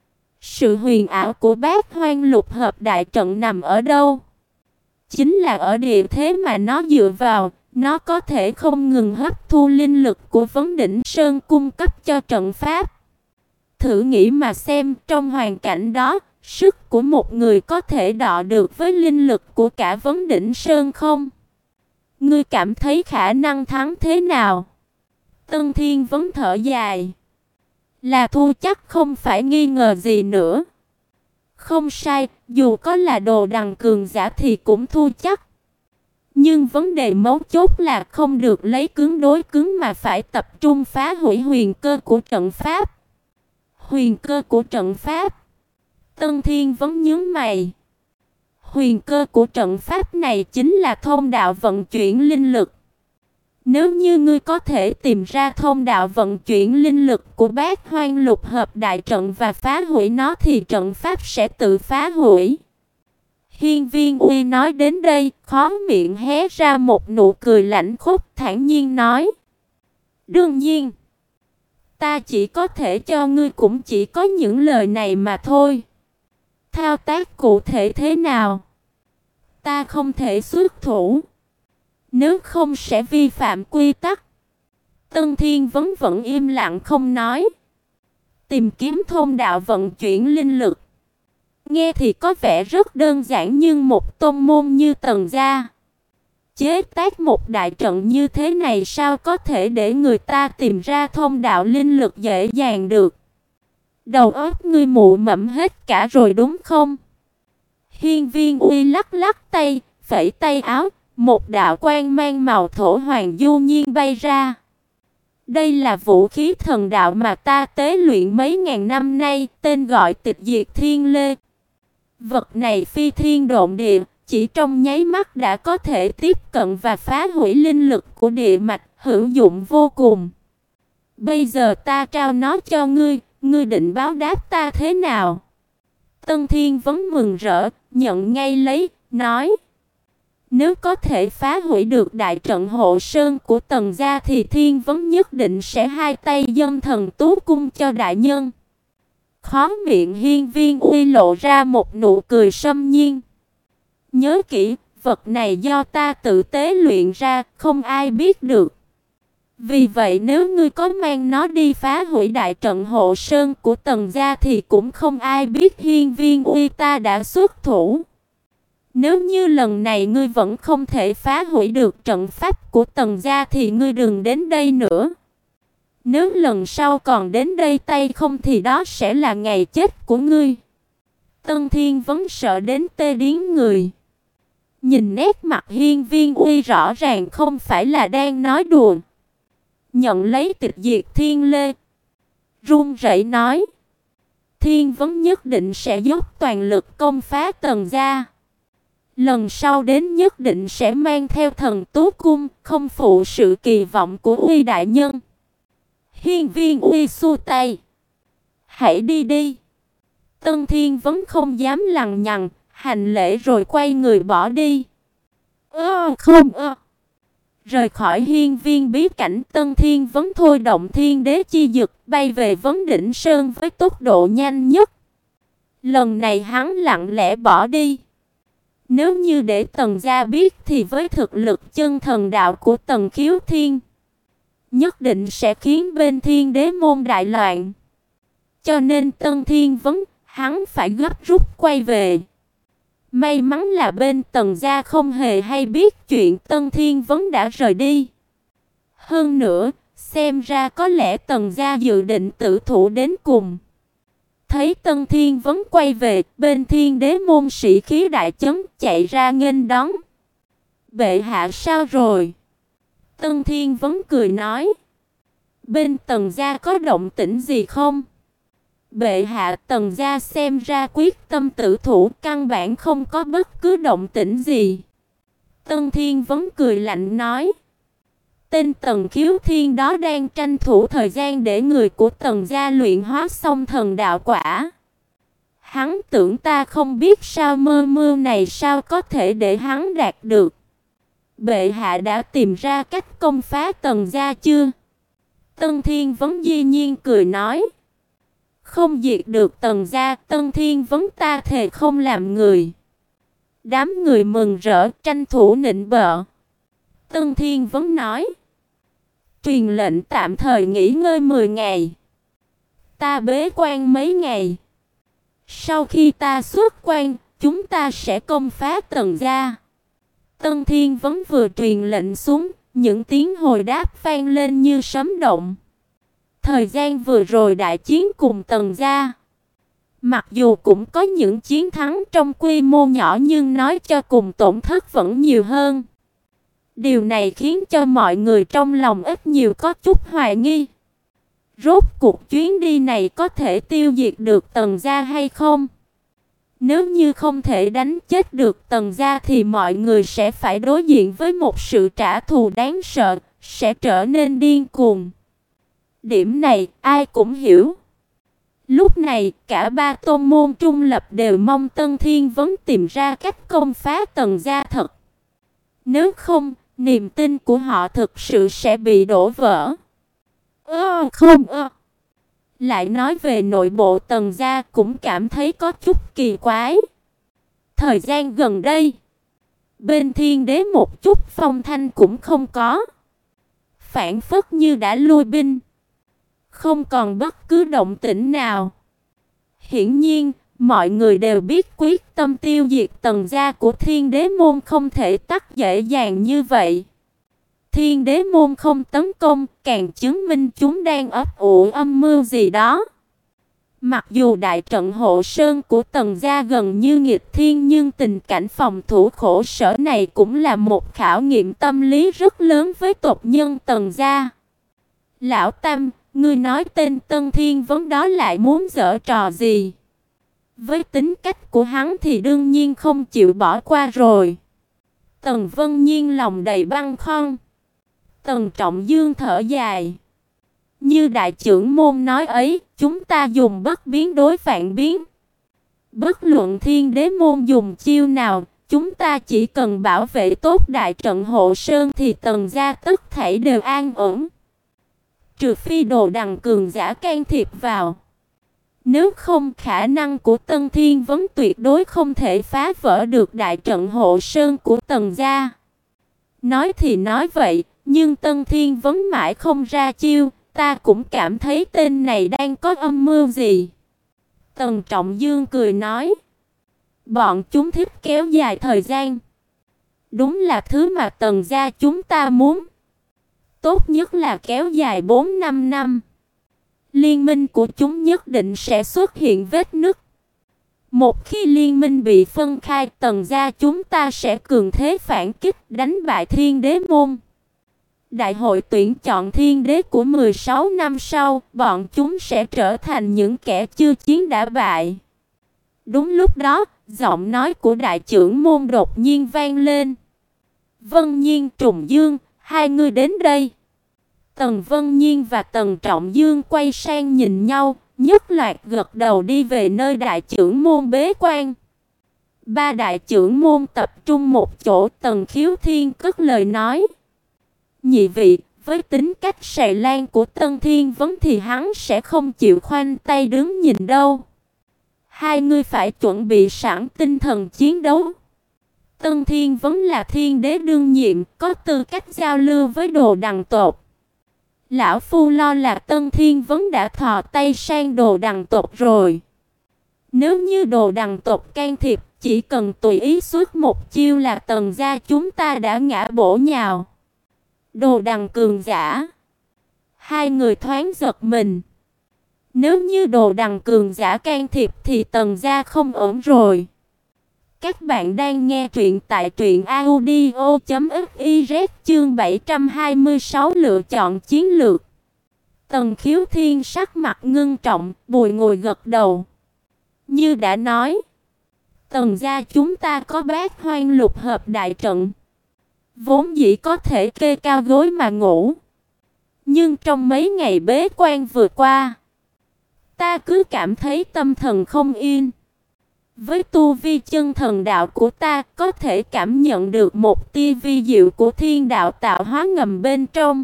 Sự huyền ảo của Bát Hoang lục hợp đại trận nằm ở đâu? Chính là ở địa thế mà nó dựa vào, nó có thể không ngừng hấp thu linh lực của Vấn Đỉnh Sơn cung cấp cho trận pháp. Thử nghĩ mà xem, trong hoàn cảnh đó, sức của một người có thể đọ được với linh lực của cả Vấn Đỉnh Sơn không? Ngươi cảm thấy khả năng thắng thế nào? Tân Thiên Vấn thở dài. Là thu chắc không phải nghi ngờ gì nữa. Không sai, dù có là đồ đằng cường giả thì cũng thu chắc. Nhưng vấn đề mấu chốt là không được lấy cứng đối cứng mà phải tập trung phá hủy huyền cơ của trận pháp. Huyền cơ của trận pháp? Tân Thiên vẫn nhướng mày. Huyền cơ của trận pháp này chính là thông đạo vận chuyển linh lực. Nếu như ngươi có thể tìm ra thông đạo vận chuyển linh lực của Bát Hoang Lục Hợp đại trận và phá hủy nó thì trận pháp sẽ tự phá hủy. Hiên Viên Uy nói đến đây, khóe miệng hé ra một nụ cười lạnh khốc, thản nhiên nói: "Đương nhiên, ta chỉ có thể cho ngươi cũng chỉ có những lời này mà thôi. Thao tác cụ thể thế nào, ta không thể xuất thủ, nếu không sẽ vi phạm quy tắc." Tân Thiên vẫn vẫn im lặng không nói. Tìm kiếm thông đạo vận chuyển linh lực, nghe thì có vẻ rất đơn giản, nhưng một tôn môn như Tần gia chế tác một đại trận như thế này sao có thể để người ta tìm ra thông đạo linh lực dễ dàng được? Đầu óc ngươi mụ mẫm hết cả rồi đúng không? Hiên Viên Uy lắc lắc tay, phẩy tay áo, một đạo quang mang màu thổ hoàng du nhiên bay ra. Đây là vũ khí thần đạo mà ta tế luyện mấy ngàn năm nay, tên gọi Tịch Diệt Thiên Lê. Vật này phi thiên độn địa, chỉ trong nháy mắt đã có thể tiếp cận và phá hủy linh lực của địa mạch, hữu dụng vô cùng. Bây giờ ta trao nó cho ngươi, ngươi định báo đáp ta thế nào? Tân Thiên vẫn mừng rỡ, nhận ngay lấy, nói: Nếu có thể phá hủy được đại trận hộ sơn của Tần gia thì Thiên Vấn nhất định sẽ hai tay dâng thần tú cung cho đại nhân. Khóe miệng Hiên Viên Uy lộ ra một nụ cười sâm nhiên. Nhớ kỹ, vật này do ta tự tế luyện ra, không ai biết được. Vì vậy nếu ngươi có mang nó đi phá hủy đại trận hộ sơn của Tần gia thì cũng không ai biết Hiên Viên Uy ta đã xuất thủ. Nếu như lần này ngươi vẫn không thể phá hủy được trận pháp của Tần gia thì ngươi đừng đến đây nữa. Nếu lần sau còn đến đây tay không thì đó sẽ là ngày chết của ngươi. Tân Thiên vẫn sợ đến tê điếng người. Nhìn nét mặt Hiên Viên Uy rõ ràng không phải là đang nói đùa. Nhận lấy Tịch Diệt Thiên Lê, run rẩy nói: Thiên Vấn nhất định sẽ dốc toàn lực công phá Tần gia. Lần sau đến nhất định sẽ mang theo thần tú cung, không phụ sự kỳ vọng của Uy đại nhân. Hiên Viên Uy xua tay: Hãy đi đi. Tân Thiên Vấn không dám lằng nhằng, hành lễ rồi quay người bỏ đi. Ơ không ơ. Rời khỏi hiên viên bí cảnh, Tân Thiên Vấn thôi động thiên đế chi dực, bay về Vấn Đỉnh Sơn với tốc độ nhanh nhất. Lần này hắn lặng lẽ bỏ đi. Nếu như để Tần gia biết thì với thực lực chân thần đạo của Tần Khiếu Thiên, nhất định sẽ khiến bên thiên đế môn đại loạn. Cho nên Tân Thiên Vấn, hắn phải gấp rút quay về. May mắn là bên Tần gia không hề hay biết chuyện Tân Thiên Vấn đã rời đi. Hơn nữa, xem ra có lẽ Tần gia dự định tử thủ đến cùng. Thấy Tân Thiên Vấn quay về, bên thiên đế môn sĩ khí đại chấn chạy ra nghênh đón. Bệ hạ sao rồi? Tân Thiên Vấn cười nói: Bên Tần gia có động tĩnh gì không? Bệ hạ, Tần gia xem ra quyết tâm tử thủ, căn bản không có bất cứ động tĩnh gì. Tân Thiên Vấn cười lạnh nói: Tên Tần Khiếu Thiên đó đang tranh thủ thời gian để người của Tần gia luyện hóa xong thần đạo quả. Hắn tưởng ta không biết sao mơ mưu này sao có thể để hắn đạt được. Bệ hạ đã tìm ra cách công phá Tần gia chưa? Tân Thiên Vấn dĩ nhiên cười nói: Không diệt được Tần gia, Tân Thiên Vấn ta thề không làm người. Đám người mừng rỡ tranh thủ nịnh bợ. Tân Thiên Vấn nói: Truyền lệnh tạm thời nghỉ ngơi mười ngày. Ta bế quan mấy ngày. Sau khi ta xuất quan, chúng ta sẽ công phá Tần gia. Tân Thiên Vấn vừa truyền lệnh xuống, những tiếng hồi đáp vang lên như sấm động. Thời gian vừa rồi đại chiến cùng Tần gia, mặc dù cũng có những chiến thắng trong quy mô nhỏ nhưng nói cho cùng tổn thất vẫn nhiều hơn. Điều này khiến cho mọi người trong lòng ít nhiều có chút hoài nghi. Rốt cuộc chuyến đi này có thể tiêu diệt được Tần gia hay không? Nếu như không thể đánh chết được Tần gia thì mọi người sẽ phải đối diện với một sự trả thù đáng sợ, sẽ trở nên điên cuồng. Điểm này ai cũng hiểu. Lúc này, cả ba tôn môn trung lập đều mong Tân Thiên Vấn tìm ra cách công phá Tần gia thật. Nếu không, niềm tin của họ thực sự sẽ bị đổ vỡ. Ơ không ơ. Lại nói về nội bộ Tần gia cũng cảm thấy có chút kỳ quái. Thời gian gần đây, bên Thiên Đế một chút phong thanh cũng không có. Phản phất như đã lui binh, không còn bất cứ động tĩnh nào. Hiển nhiên, mọi người đều biết quyết tâm tiêu diệt Tần gia của Thiên Đế môn không thể tắt dễ dàng như vậy. Thiên Đế môn không tấn công, càng chứng minh chúng đang ấp ủ âm mưu gì đó. Mặc dù đại trận hộ sơn của Tần gia gần như nghịch thiên, nhưng tình cảnh phòng thủ khổ sở này cũng là một khảo nghiệm tâm lý rất lớn với tộc nhân Tần gia. Lão Tam, ngươi nói tên Tân Thiên Vấn đó lại muốn giở trò gì? Với tính cách của hắn thì đương nhiên không chịu bỏ qua rồi. Tần Vân Nhiên lòng đầy băn khoăn. Tần Trọng Dương thở dài. Như đại trưởng môn nói ấy, chúng ta dùng bất biến đối phản biến. Bất luận Thiên Đế môn dùng chiêu nào, chúng ta chỉ cần bảo vệ tốt đại trận hộ sơn thì Tần gia tất thảy đều an ổn. Trừ phi Đồ Đằng cường giả can thiệp vào. Nếu không, khả năng của Tân Thiên Vấn tuyệt đối không thể phá vỡ được đại trận hộ sơn của Tần gia. Nói thì nói vậy, nhưng Tân Thiên Vấn mãi không ra chiêu, ta cũng cảm thấy tên này đang có âm mưu gì. Tần Trọng Dương cười nói, bọn chúng thích kéo dài thời gian. Đúng là thứ mà Tần gia chúng ta muốn. Tốt nhất là kéo dài bốn năm năm. Liên minh của chúng nhất định sẽ xuất hiện vết nứt. Một khi liên minh bị phân khai, Tần gia chúng ta sẽ cường thế phản kích, đánh bại Thiên Đế môn. Đại hội tuyển chọn Thiên Đế của mười sáu năm sau, bọn chúng sẽ trở thành những kẻ chưa chiến đã bại. Đúng lúc đó, giọng nói của đại trưởng môn đột nhiên vang lên. Vân Nhiên, Trùng Dương, hai người đến đây. Tần Vân Nhiên và Tần Trọng Dương quay sang nhìn nhau, nhất loạt gật đầu đi về nơi đại trưởng môn bế quan. Ba đại trưởng môn tập trung một chỗ, Tần Khiếu Thiên cất lời nói. Nhị vị, với tính cách sài lan của Tân Thiên Vấn thì hắn sẽ không chịu khoanh tay đứng nhìn đâu. Hai người phải chuẩn bị sẵn tinh thần chiến đấu. Tân Thiên Vấn là Thiên Đế đương nhiệm, có tư cách giao lưu với Đồ Đằng tộc. Lão Phu lo là Tân Thiên Vấn đã thò tay sang Đồ Đằng tộc rồi. Nếu như Đồ Đằng tộc can thiệp, chỉ cần tùy ý xuất một chiêu là Tần gia chúng ta đã ngã bổ nhào. Đồ Đằng cường giả. Hai người thoáng giật mình. Nếu như Đồ Đằng cường giả can thiệp thì Tần gia không ổn rồi. Các bạn đang nghe truyện tại truyện audio chấm fiz chương bảy trăm hai mươi sáu lựa chọn chiến lược. Tần Khiếu Thiên sắc mặt ngưng trọng, bùi ngồi gật đầu. Như đã nói, Tần gia chúng ta có Bát Hoang Lục hợp đại trận, vốn dĩ có thể kê cao gối mà ngủ. Nhưng trong mấy ngày bế quan vừa qua, ta cứ cảm thấy tâm thần không yên. Với tu vi chân thần đạo của ta, có thể cảm nhận được một tia vi diệu của thiên đạo tạo hóa ngầm bên trong.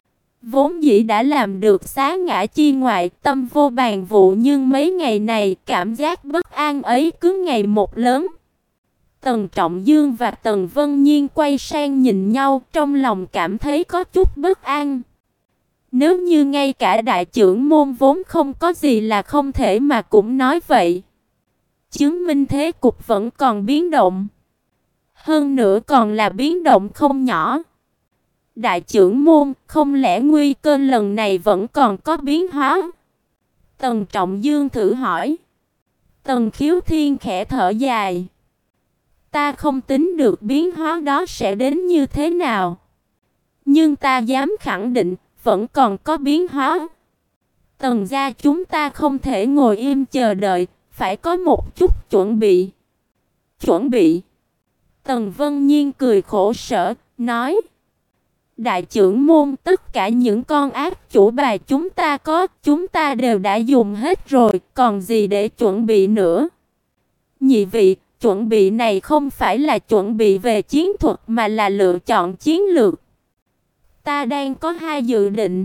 Vốn dĩ đã làm được xá ngã chi ngoại, tâm vô bàn vụ, nhưng mấy ngày này cảm giác bất an ấy cứ ngày một lớn. Tần Trọng Dương và Tần Vân Nhiên quay sang nhìn nhau, trong lòng cảm thấy có chút bất an. Nếu như ngay cả đại trưởng môn vốn không có gì là không thể mà cũng nói vậy, chứng minh thế cục vẫn còn biến động. Hơn nữa còn là biến động không nhỏ. Đại trưởng môn, không lẽ nguy cơ lần này vẫn còn có biến hóa? Tần Trọng Dương thử hỏi. Tần Khiếu Thiên khẽ thở dài. Ta không tính được biến hóa đó sẽ đến như thế nào, nhưng ta dám khẳng định vẫn còn có biến hóa. Tần gia chúng ta không thể ngồi im chờ đợi, phải có một chút chuẩn bị. Chuẩn bị? Tần Vân Nhiên cười khổ sở, nói. Đại trưởng môn, tất cả những con ác chủ bài chúng ta có, chúng ta đều đã dùng hết rồi, còn gì để chuẩn bị nữa? Nhị vị, chuẩn bị này không phải là chuẩn bị về chiến thuật mà là lựa chọn chiến lược. Ta đang có hai dự định.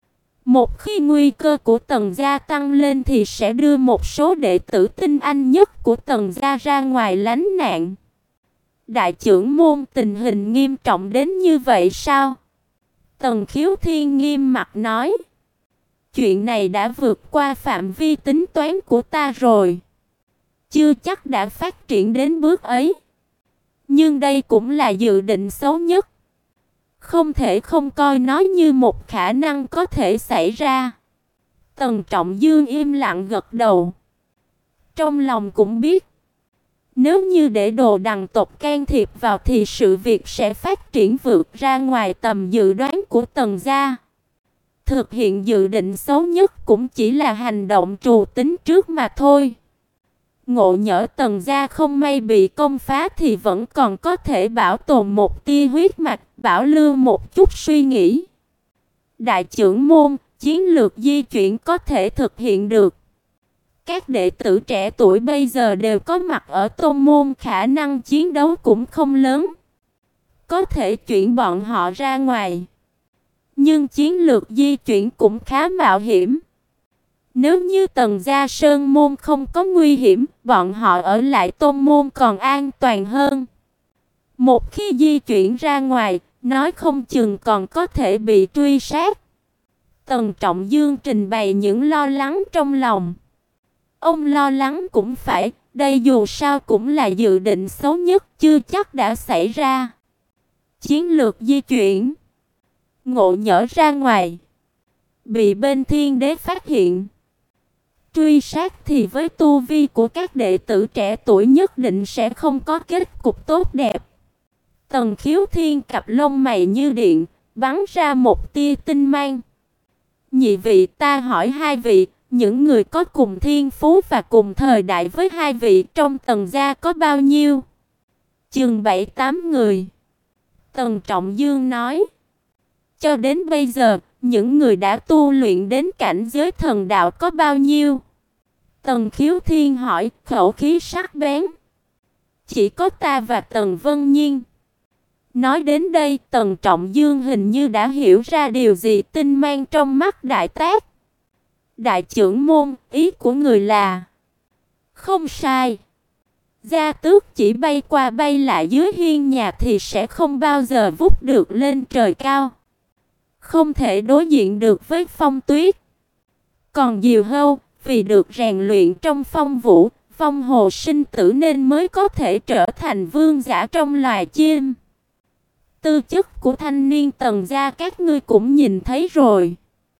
Một khi nguy cơ của Tần gia tăng lên thì sẽ đưa một số đệ tử tinh anh nhất của Tần gia ra ngoài lánh nạn. Đại trưởng môn, tình hình nghiêm trọng đến như vậy sao? Tần Khiếu Thiên nghiêm mặt nói. Chuyện này đã vượt qua phạm vi tính toán của ta rồi. Chưa chắc đã phát triển đến bước ấy. Nhưng đây cũng là dự định xấu nhất. Không thể không coi nó như một khả năng có thể xảy ra. Tần Trọng Dương im lặng gật đầu. Trong lòng cũng biết, nếu như để Đồ Đằng tộc can thiệp vào thì sự việc sẽ phát triển vượt ra ngoài tầm dự đoán của Tần gia. Thực hiện dự định xấu nhất cũng chỉ là hành động trù tính trước mà thôi. Ngộ nhỡ Tần gia không may bị công phá thì vẫn còn có thể bảo tồn một tia huyết mạch, bảo lưu một chút suy nghĩ. Đại trưởng môn, chiến lược di chuyển có thể thực hiện được. Các đệ tử trẻ tuổi bây giờ đều có mặt ở tôn môn, khả năng chiến đấu cũng không lớn. Có thể chuyển bọn họ ra ngoài. Nhưng chiến lược di chuyển cũng khá mạo hiểm. Nếu như Tần gia sơn môn không có nguy hiểm, bọn họ ở lại tôn môn còn an toàn hơn. Một khi di chuyển ra ngoài, nói không chừng còn có thể bị truy sát. Tần Trọng Dương trình bày những lo lắng trong lòng. Ông lo lắng cũng phải, đây dù sao cũng là dự định xấu nhất chưa chắc đã xảy ra. Chiến lược di chuyển, ngộ nhỡ ra ngoài, bị bên Thiên Đế phát hiện, truy sát thì với tu vi của các đệ tử trẻ tuổi nhất định sẽ không có kết cục tốt đẹp. Tần Khiếu Thiên cặp lông mày như điện, bắn ra một tia tinh mang. Nhị vị, ta hỏi hai vị, những người có cùng thiên phú và cùng thời đại với hai vị trong Tần gia có bao nhiêu? Chừng bảy tám người. Tần Trọng Dương nói. Cho đến bây giờ, những người đã tu luyện đến cảnh giới thần đạo có bao nhiêu? Tần Khiếu Thiên hỏi, khẩu khí sắc bén. Chỉ có ta và Tần Vân Nhiên. Nói đến đây, Tần Trọng Dương hình như đã hiểu ra điều gì, tinh mang trong mắt đại tác. Đại trưởng môn, ý của người là không sai. Gia tước chỉ bay qua bay lại dưới hiên nhà thì sẽ không bao giờ vút được lên trời cao. Không thể đối diện được với phong tuyết. Còn Diều Hâu, vì được rèn luyện trong phong vũ, phong hồ sinh tử nên mới có thể trở thành vương giả trong loài chim. Tư chất của thanh niên Tần gia các ngươi cũng nhìn thấy rồi.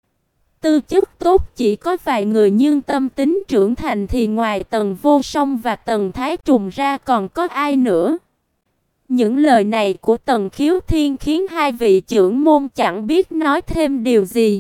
Tư chất tốt chỉ có vài người, nhưng tâm tính trưởng thành thì ngoài Tần Vô Song và Tần Thái Trùng ra còn có ai nữa? Những lời này của Tần Khiếu Thiên khiến hai vị trưởng môn chẳng biết nói thêm điều gì.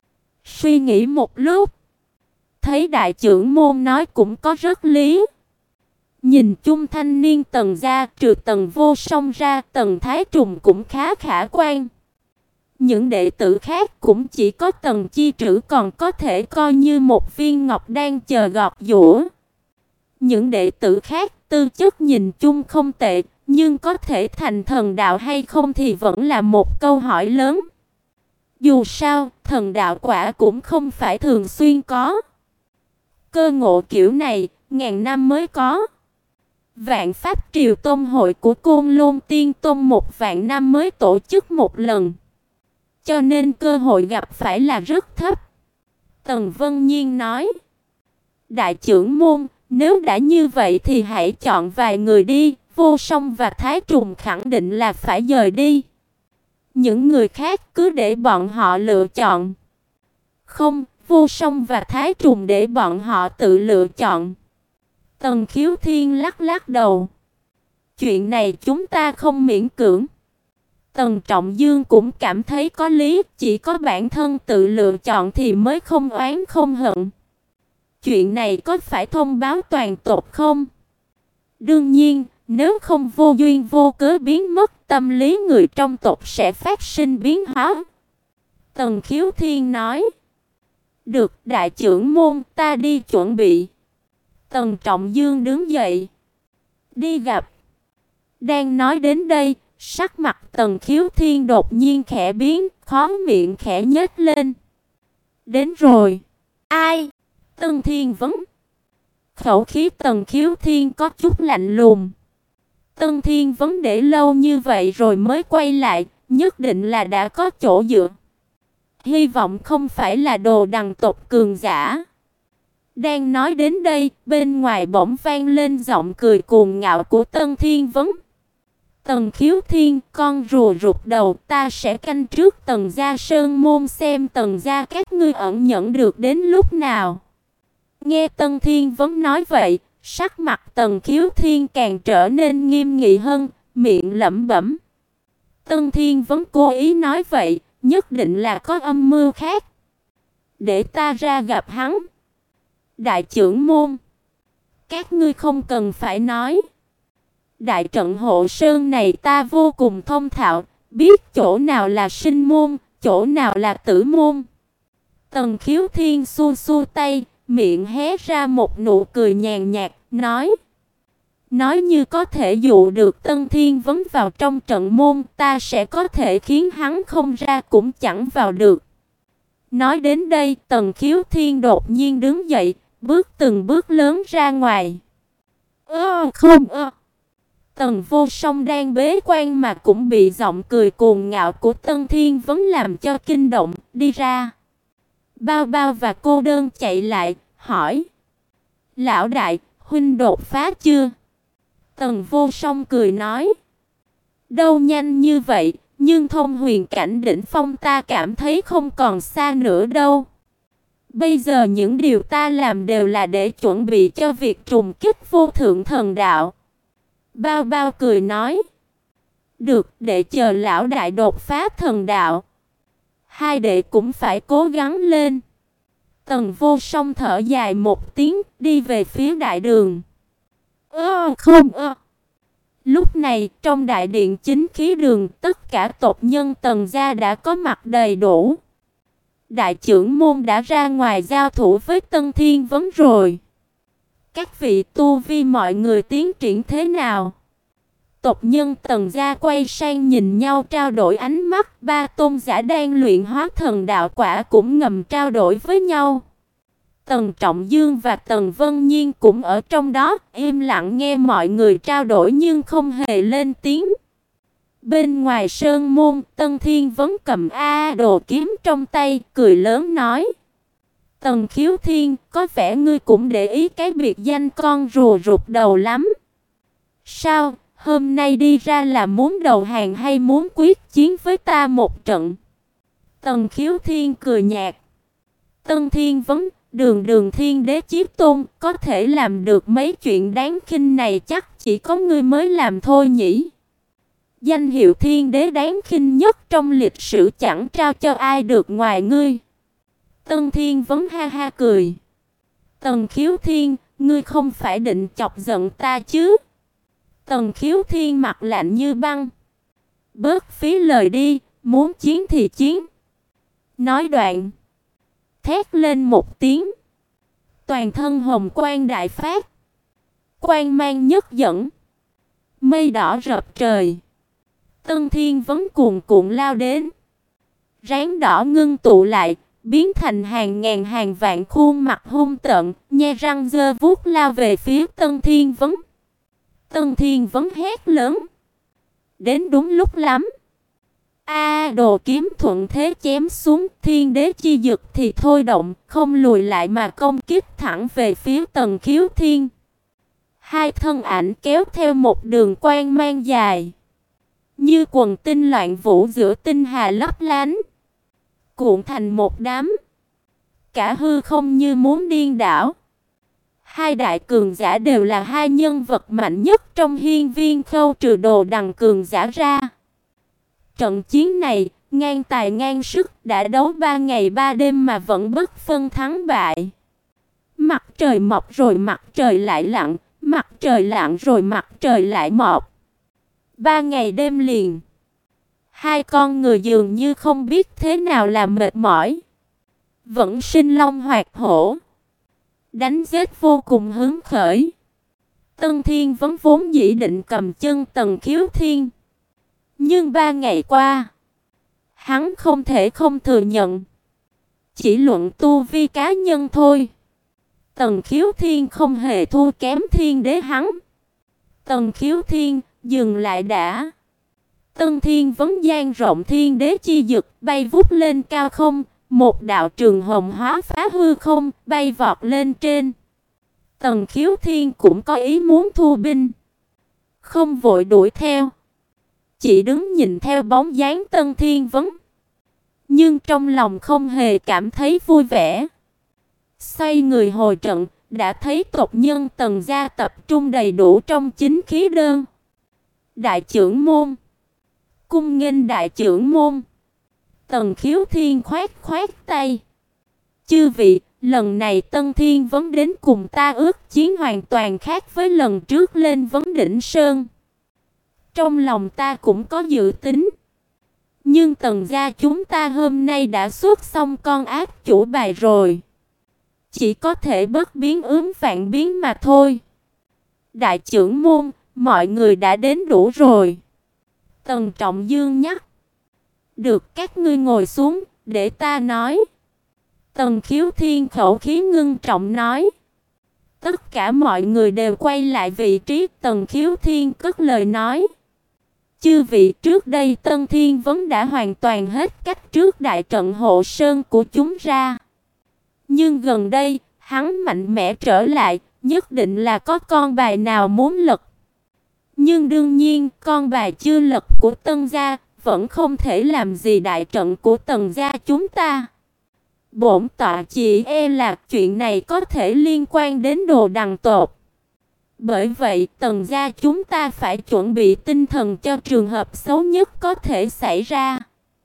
Suy nghĩ một lúc, thấy đại trưởng môn nói cũng có rất lý. Nhìn chung thanh niên Tần gia trừ Tần Vô Song ra, Tần Thái Trùng cũng khá khả quan. Những đệ tử khác cũng chỉ có Tần Chi Trữ còn có thể coi như một viên ngọc đang chờ gọt giũa. Những đệ tử khác tư chất nhìn chung không tệ, nhưng có thể thành thần đạo hay không thì vẫn là một câu hỏi lớn. Dù sao, thần đạo quả cũng không phải thường xuyên có. Cơ ngộ kiểu này, ngàn năm mới có. Vạn Pháp Triều Tôn hội của Côn Lôn Tiên Tôn một vạn năm mới tổ chức một lần. Cho nên cơ hội gặp phải là rất thấp. Tần Vân Nhiên nói. Đại trưởng môn, nếu đã như vậy thì hãy chọn vài người đi. Vô Song và Thái Trùng khẳng định là phải dời đi. Những người khác cứ để bọn họ lựa chọn. Không, Vô Song và Thái Trùng để bọn họ tự lựa chọn. Tần Khiếu Thiên lắc lắc đầu. Chuyện này chúng ta không miễn cưỡng. Tần Trọng Dương cũng cảm thấy có lý, chỉ có bản thân tự lựa chọn thì mới không oán không hận. Chuyện này có phải thông báo toàn tộc không? Đương nhiên, nếu không vô duyên vô cớ biến mất, tâm lý người trong tộc sẽ phát sinh biến hóa. Tần Khiếu Thiên nói. Được, đại trưởng môn, ta đi chuẩn bị. Tần Trọng Dương đứng dậy. Đi gặp. Đang nói đến đây, sắc mặt Tần Khiếu Thiên đột nhiên khẽ biến, khóe miệng khẽ nhếch lên. Đến rồi. Ai? Tân Thiên Vấn. Khẩu khí Tần Khiếu Thiên có chút lạnh lùng. Tân Thiên Vấn để lâu như vậy rồi mới quay lại, nhất định là đã có chỗ dựa. Hy vọng không phải là đồ đằng tộc cường giả. Đang nói đến đây, bên ngoài bỗng vang lên giọng cười cuồng ngạo của Tân Thiên Vấn. Tần Khiếu Thiên, con rùa rụt đầu, ta sẽ canh trước Tần gia sơn môn xem Tần gia các ngươi ẩn nhẫn được đến lúc nào. Nghe Tân Thiên Vấn nói vậy, sắc mặt Tần Khiếu Thiên càng trở nên nghiêm nghị hơn, miệng lẩm bẩm. Tân Thiên Vấn cố ý nói vậy, nhất định là có âm mưu khác. Để ta ra gặp hắn. Đại trưởng môn, các ngươi không cần phải nói. Đại trận hộ sơn này ta vô cùng thông thạo, biết chỗ nào là sinh môn, chỗ nào là tử môn. Tần Khiếu Thiên xua xua tay, miệng hé ra một nụ cười nhàn nhạt, nói. Nói như có thể dụ được Tân Thiên Vấn vào trong trận môn, ta sẽ có thể khiến hắn không ra cũng chẳng vào được. Nói đến đây, Tần Khiếu Thiên đột nhiên đứng dậy, bước từng bước lớn ra ngoài. Ơ không ơ. Tần Vô Song đang bế quan mà cũng bị giọng cười cuồng ngạo của Tân Thiên Vấn làm cho kinh động, đi ra. Bao Bao và Cô Đơn chạy lại, hỏi. Lão đại, huynh đột phá chưa? Tần Vô Song cười nói. Đâu nhanh như vậy, nhưng thông huyền cảnh đỉnh phong ta cảm thấy không còn xa nữa đâu. Bây giờ những điều ta làm đều là để chuẩn bị cho việc trùng kích vô thượng thần đạo. Bao Bao cười nói. Được, để chờ lão đại đột phá thần đạo. Hai đệ cũng phải cố gắng lên. Tần Vô Song thở dài một tiếng, đi về phía đại đường. Ơ không ơ. Lúc này, trong đại điện chính khí đường, tất cả tộc nhân Tần gia đã có mặt đầy đủ. Đại trưởng môn đã ra ngoài giao thủ với Tân Thiên Vấn rồi. Các vị tu vi mọi người tiến triển thế nào? Tộc nhân Tần gia quay sang nhìn nhau trao đổi ánh mắt, ba tôn giả đang luyện hóa thần đạo quả cũng ngầm trao đổi với nhau. Tần Trọng Dương và Tần Vân Nhiên cũng ở trong đó, im lặng nghe mọi người trao đổi nhưng không hề lên tiếng. Bên ngoài sơn môn, Tân Thiên Vấn cầm A đồ kiếm trong tay, cười lớn nói. Tần Khiếu Thiên, có vẻ ngươi cũng để ý cái biệt danh con rùa rụt đầu lắm. Sao, hôm nay đi ra là muốn đầu hàng hay muốn quyết chiến với ta một trận? Tần Khiếu Thiên cười nhạt. Tân Thiên Vấn, đường đường thiên đế chiếc tôn, có thể làm được mấy chuyện đáng khinh này chắc chỉ có ngươi mới làm thôi nhỉ? Danh hiệu thiên đế đáng khinh nhất trong lịch sử chẳng trao cho ai được ngoài ngươi. Tân Thiên Vấn ha ha cười. Tần Khiếu Thiên, ngươi không phải định chọc giận ta chứ? Tần Khiếu Thiên mặt lạnh như băng. Bớt phí lời đi, muốn chiến thì chiến. Nói đoạn, thét lên một tiếng. Toàn thân hồng quang đại phát. Quang mang nhất dẫn. Mây đỏ rập trời. Tân Thiên Vấn cuồn cuộn lao đến. Ráng đỏ ngưng tụ lại, biến thành hàng ngàn hàng vạn khuôn mặt hung tợn, nhe răng giơ vuốt lao về phía Tân Thiên Vấn. Tân Thiên Vấn hét lớn. Đến đúng lúc lắm. A đồ kiếm thuận thế chém xuống, thiên đế chi dực thì thôi động, không lùi lại mà công kích thẳng về phía Tần Khiếu Thiên. Hai thân ảnh kéo theo một đường quang mang dài. như quần tinh loạn vũ giữa tinh hà lấp lánh, cuộn thành một đám. Cả hư không như muốn điên đảo. Hai đại cường giả đều là hai nhân vật mạnh nhất trong hiên viên khâu trừ Đồ Đằng cường giả ra. Trận chiến này, ngang tài ngang sức, đã đấu ba ngày ba đêm mà vẫn bất phân thắng bại. Mặt trời mọc rồi mặt trời lại lặn, mặt trời lặn rồi mặt trời lại mọc. Ba ngày đêm liền. Hai con người dường như không biết thế nào là mệt mỏi. Vẫn sinh long hoạt hổ. Đánh giết vô cùng hứng khởi. Tân Thiên Vấn vốn dĩ định cầm chân Tần Khiếu Thiên. Nhưng ba ngày qua, hắn không thể không thừa nhận. Chỉ luận tu vi cá nhân thôi, Tần Khiếu Thiên không hề thua kém thiên đế hắn. Tần Khiếu Thiên, dừng lại đã. Tân Thiên Vấn dang rộng thiên đế chi dực, bay vút lên cao không. Một đạo trường hồng hóa phá hư không, bay vọt lên trên. Tần Khiếu Thiên cũng có ý muốn thu binh, không vội đuổi theo, chỉ đứng nhìn theo bóng dáng Tân Thiên Vấn. Nhưng trong lòng không hề cảm thấy vui vẻ. Xoay người hồi trận, đã thấy tộc nhân Tần gia tập trung đầy đủ trong chính khí đơn. Đại trưởng môn, cung nghênh đại trưởng môn. Tần Khiếu Thiên khoát khoát tay. Chư vị, lần này Tân Thiên Vấn đến cùng ta ước chiến hoàn toàn khác với lần trước lên Vấn Đỉnh Sơn. Trong lòng ta cũng có dự tính. Nhưng Tần gia chúng ta hôm nay đã xuất xong con ác chủ bài rồi. Chỉ có thể bất biến ứng vạn biến mà thôi. Đại trưởng môn, mọi người đã đến đủ rồi. Tần Trọng Dương nhắc. Được, các ngươi ngồi xuống, để ta nói. Tần Khiếu Thiên khẩu khí ngưng trọng nói. Tất cả mọi người đều quay lại vị trí. Tần Khiếu Thiên cất lời nói. Chư vị, trước đây Tân Thiên Vấn đã hoàn toàn hết cách trước đại trận hộ sơn của chúng ra. Nhưng gần đây, hắn mạnh mẽ trở lại, nhất định là có con bài nào muốn lật. Nhưng đương nhiên, con bài chưa lật của Tân gia vẫn không thể làm gì đại trận của Tần gia chúng ta. Bổn tọa chỉ e là chuyện này có thể liên quan đến Đồ Đằng tộc. Bởi vậy, Tần gia chúng ta phải chuẩn bị tinh thần cho trường hợp xấu nhất có thể xảy ra.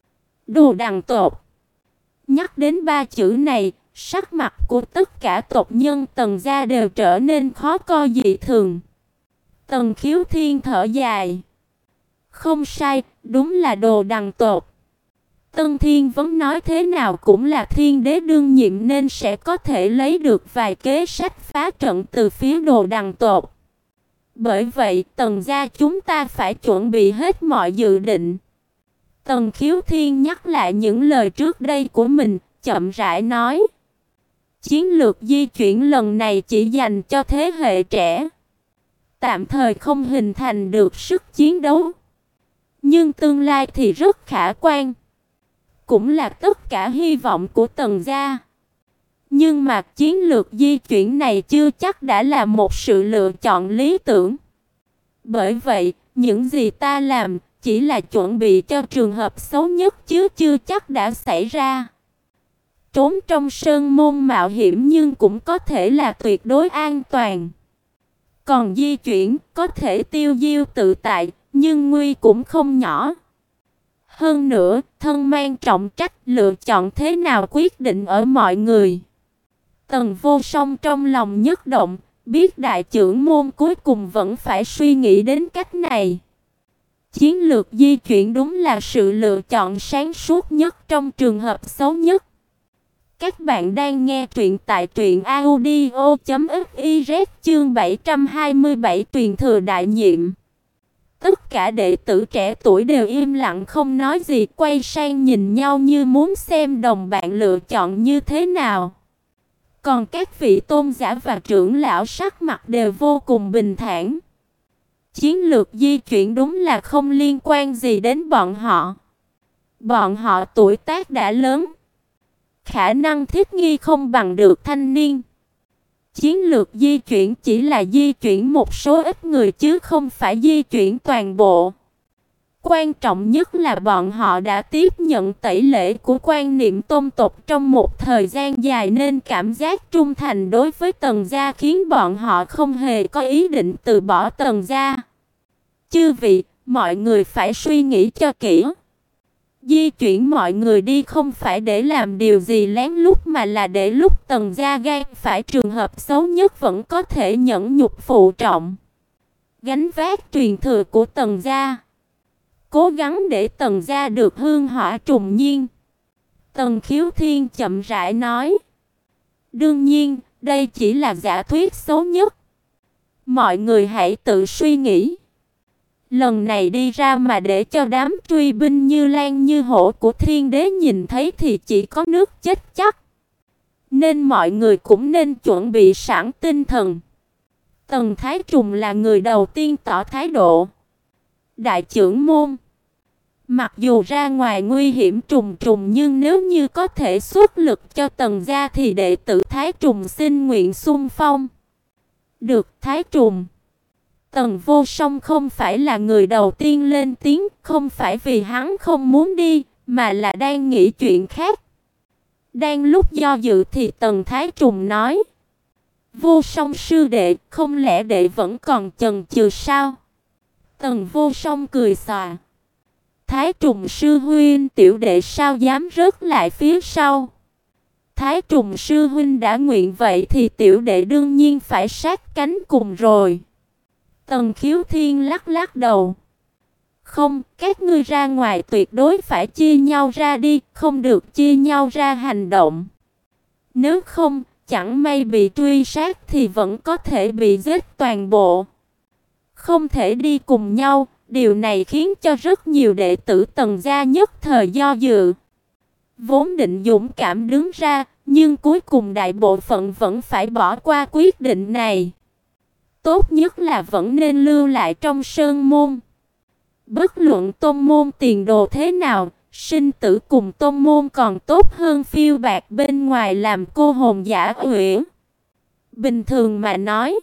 Đồ Đằng tộc. Nhắc đến ba chữ này, sắc mặt của tất cả tộc nhân Tần gia đều trở nên khó coi dị thường. Tần Khiếu Thiên thở dài. Không sai, đúng là Đồ Đằng tộc. Tân Thiên Vấn nói thế nào cũng là thiên đế đương nhiệm nên sẽ có thể lấy được vài kế sách phá trận từ phía Đồ Đằng tộc. Bởi vậy, Tần gia chúng ta phải chuẩn bị hết mọi dự định. Tần Khiếu Thiên nhắc lại những lời trước đây của mình, chậm rãi nói. Chiến lược di chuyển lần này chỉ dành cho thế hệ trẻ. Tạm thời không hình thành được sức chiến đấu. Nhưng tương lai thì rất khả quan. Cũng là tất cả hy vọng của Tần gia. Nhưng mà chiến lược di chuyển này chưa chắc đã là một sự lựa chọn lý tưởng. Bởi vậy, những gì ta làm chỉ là chuẩn bị cho trường hợp xấu nhất chứ chưa chắc đã xảy ra. Trốn trong sơn môn mạo hiểm nhưng cũng có thể là tuyệt đối an toàn. Còn di chuyển có thể tiêu diêu tự tại, nhưng nguy cũng không nhỏ. Hơn nữa, thân mang trọng trách, lựa chọn thế nào quyết định ở mọi người. Tần Vô Song trong lòng nhất động, biết đại trưởng môn cuối cùng vẫn phải suy nghĩ đến cách này. Chiến lược di chuyển đúng là sự lựa chọn sáng suốt nhất trong trường hợp xấu nhất. Các bạn đang nghe truyện tại truyện audio chấm fiz chương bảy trăm hai mươi bảy truyền thừa đại nhiệm. Tất cả đệ tử trẻ tuổi đều im lặng không nói gì, quay sang nhìn nhau như muốn xem đồng bạn lựa chọn như thế nào. Còn các vị tôn giả và trưởng lão sắc mặt đều vô cùng bình thản. Chiến lược di chuyển đúng là không liên quan gì đến bọn họ. Bọn họ tuổi tác đã lớn, khả năng thích nghi không bằng được thanh niên. Chiến lược di chuyển chỉ là di chuyển một số ít người chứ không phải di chuyển toàn bộ. Quan trọng nhất là bọn họ đã tiếp nhận tẩy lễ của quan niệm tôn tộc trong một thời gian dài nên cảm giác trung thành đối với Tần gia khiến bọn họ không hề có ý định từ bỏ Tần gia. Chư vị, mọi người phải suy nghĩ cho kỹ. Di chuyển mọi người đi không phải để làm điều gì lén lút mà là để lúc Tần gia gan phải trường hợp xấu nhất vẫn có thể nhẫn nhục phụ trọng, gánh vác truyền thừa của Tần gia. Cố gắng để Tần gia được hương hỏa trùng nhiên. Tần Khiếu Thiên chậm rãi nói. Đương nhiên, đây chỉ là giả thuyết xấu nhất. Mọi người hãy tự suy nghĩ. Lần này đi ra mà để cho đám truy binh như lan như hổ của thiên đế nhìn thấy thì chỉ có nước chết chắc. Nên mọi người cũng nên chuẩn bị sẵn tinh thần. Tần Thái Trùng là người đầu tiên tỏ thái độ. Đại trưởng môn, mặc dù ra ngoài nguy hiểm trùng trùng nhưng nếu như có thể xuất lực cho Tần gia thì đệ tử Thái Trùng xin nguyện xung phong. Được, Thái Trùng. Tần Vô Song không phải là người đầu tiên lên tiếng, không phải vì hắn không muốn đi, mà là đang nghĩ chuyện khác. Đang lúc do dự thì Tần Thái Trùng nói: Vô Song sư đệ, không lẽ đệ vẫn còn chần chừ sao? Tần Vô Song cười xòa. Thái Trùng sư huynh, tiểu đệ sao dám rớt lại phía sau? Thái Trùng sư huynh đã nguyện vậy thì tiểu đệ đương nhiên phải sát cánh cùng rồi. Tần Khiếu Thiên lắc lắc đầu. Không, các ngươi ra ngoài tuyệt đối phải chia nhau ra đi, không được chia nhau ra hành động. Nếu không, chẳng may bị truy sát thì vẫn có thể bị giết toàn bộ. Không thể đi cùng nhau, điều này khiến cho rất nhiều đệ tử Tần gia nhất thời do dự. Vốn định dũng cảm đứng ra, nhưng cuối cùng đại bộ phận vẫn phải bỏ qua quyết định này. Tốt nhất là vẫn nên lưu lại trong sơn môn. Bất luận tôn môn tiền đồ thế nào, sinh tử cùng tôn môn còn tốt hơn phiêu bạt bên ngoài làm cô hồn dã quỷ. Bình thường mà nói,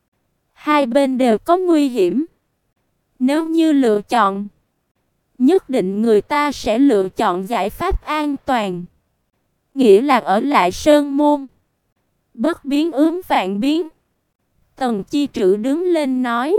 hai bên đều có nguy hiểm. Nếu như lựa chọn, nhất định người ta sẽ lựa chọn giải pháp an toàn. Nghĩa là ở lại sơn môn. Bất biến ướm vạn biến. Tần Chi Trữ đứng lên nói.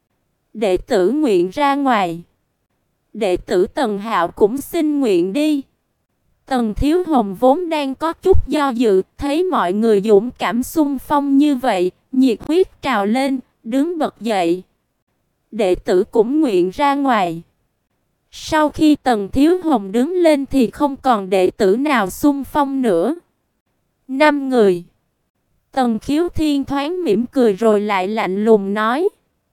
Đệ tử nguyện ra ngoài. Đệ tử Tần Hạo cũng xin nguyện đi. Tần Thiếu Hồng vốn đang có chút do dự, thấy mọi người dũng cảm xung phong như vậy, nhiệt huyết trào lên, đứng bật dậy. Đệ tử cũng nguyện ra ngoài. Sau khi Tần Thiếu Hồng đứng lên thì không còn đệ tử nào xung phong nữa. Năm người. Tần Khiếu Thiên thoáng mỉm cười rồi lại lạnh lùng nói.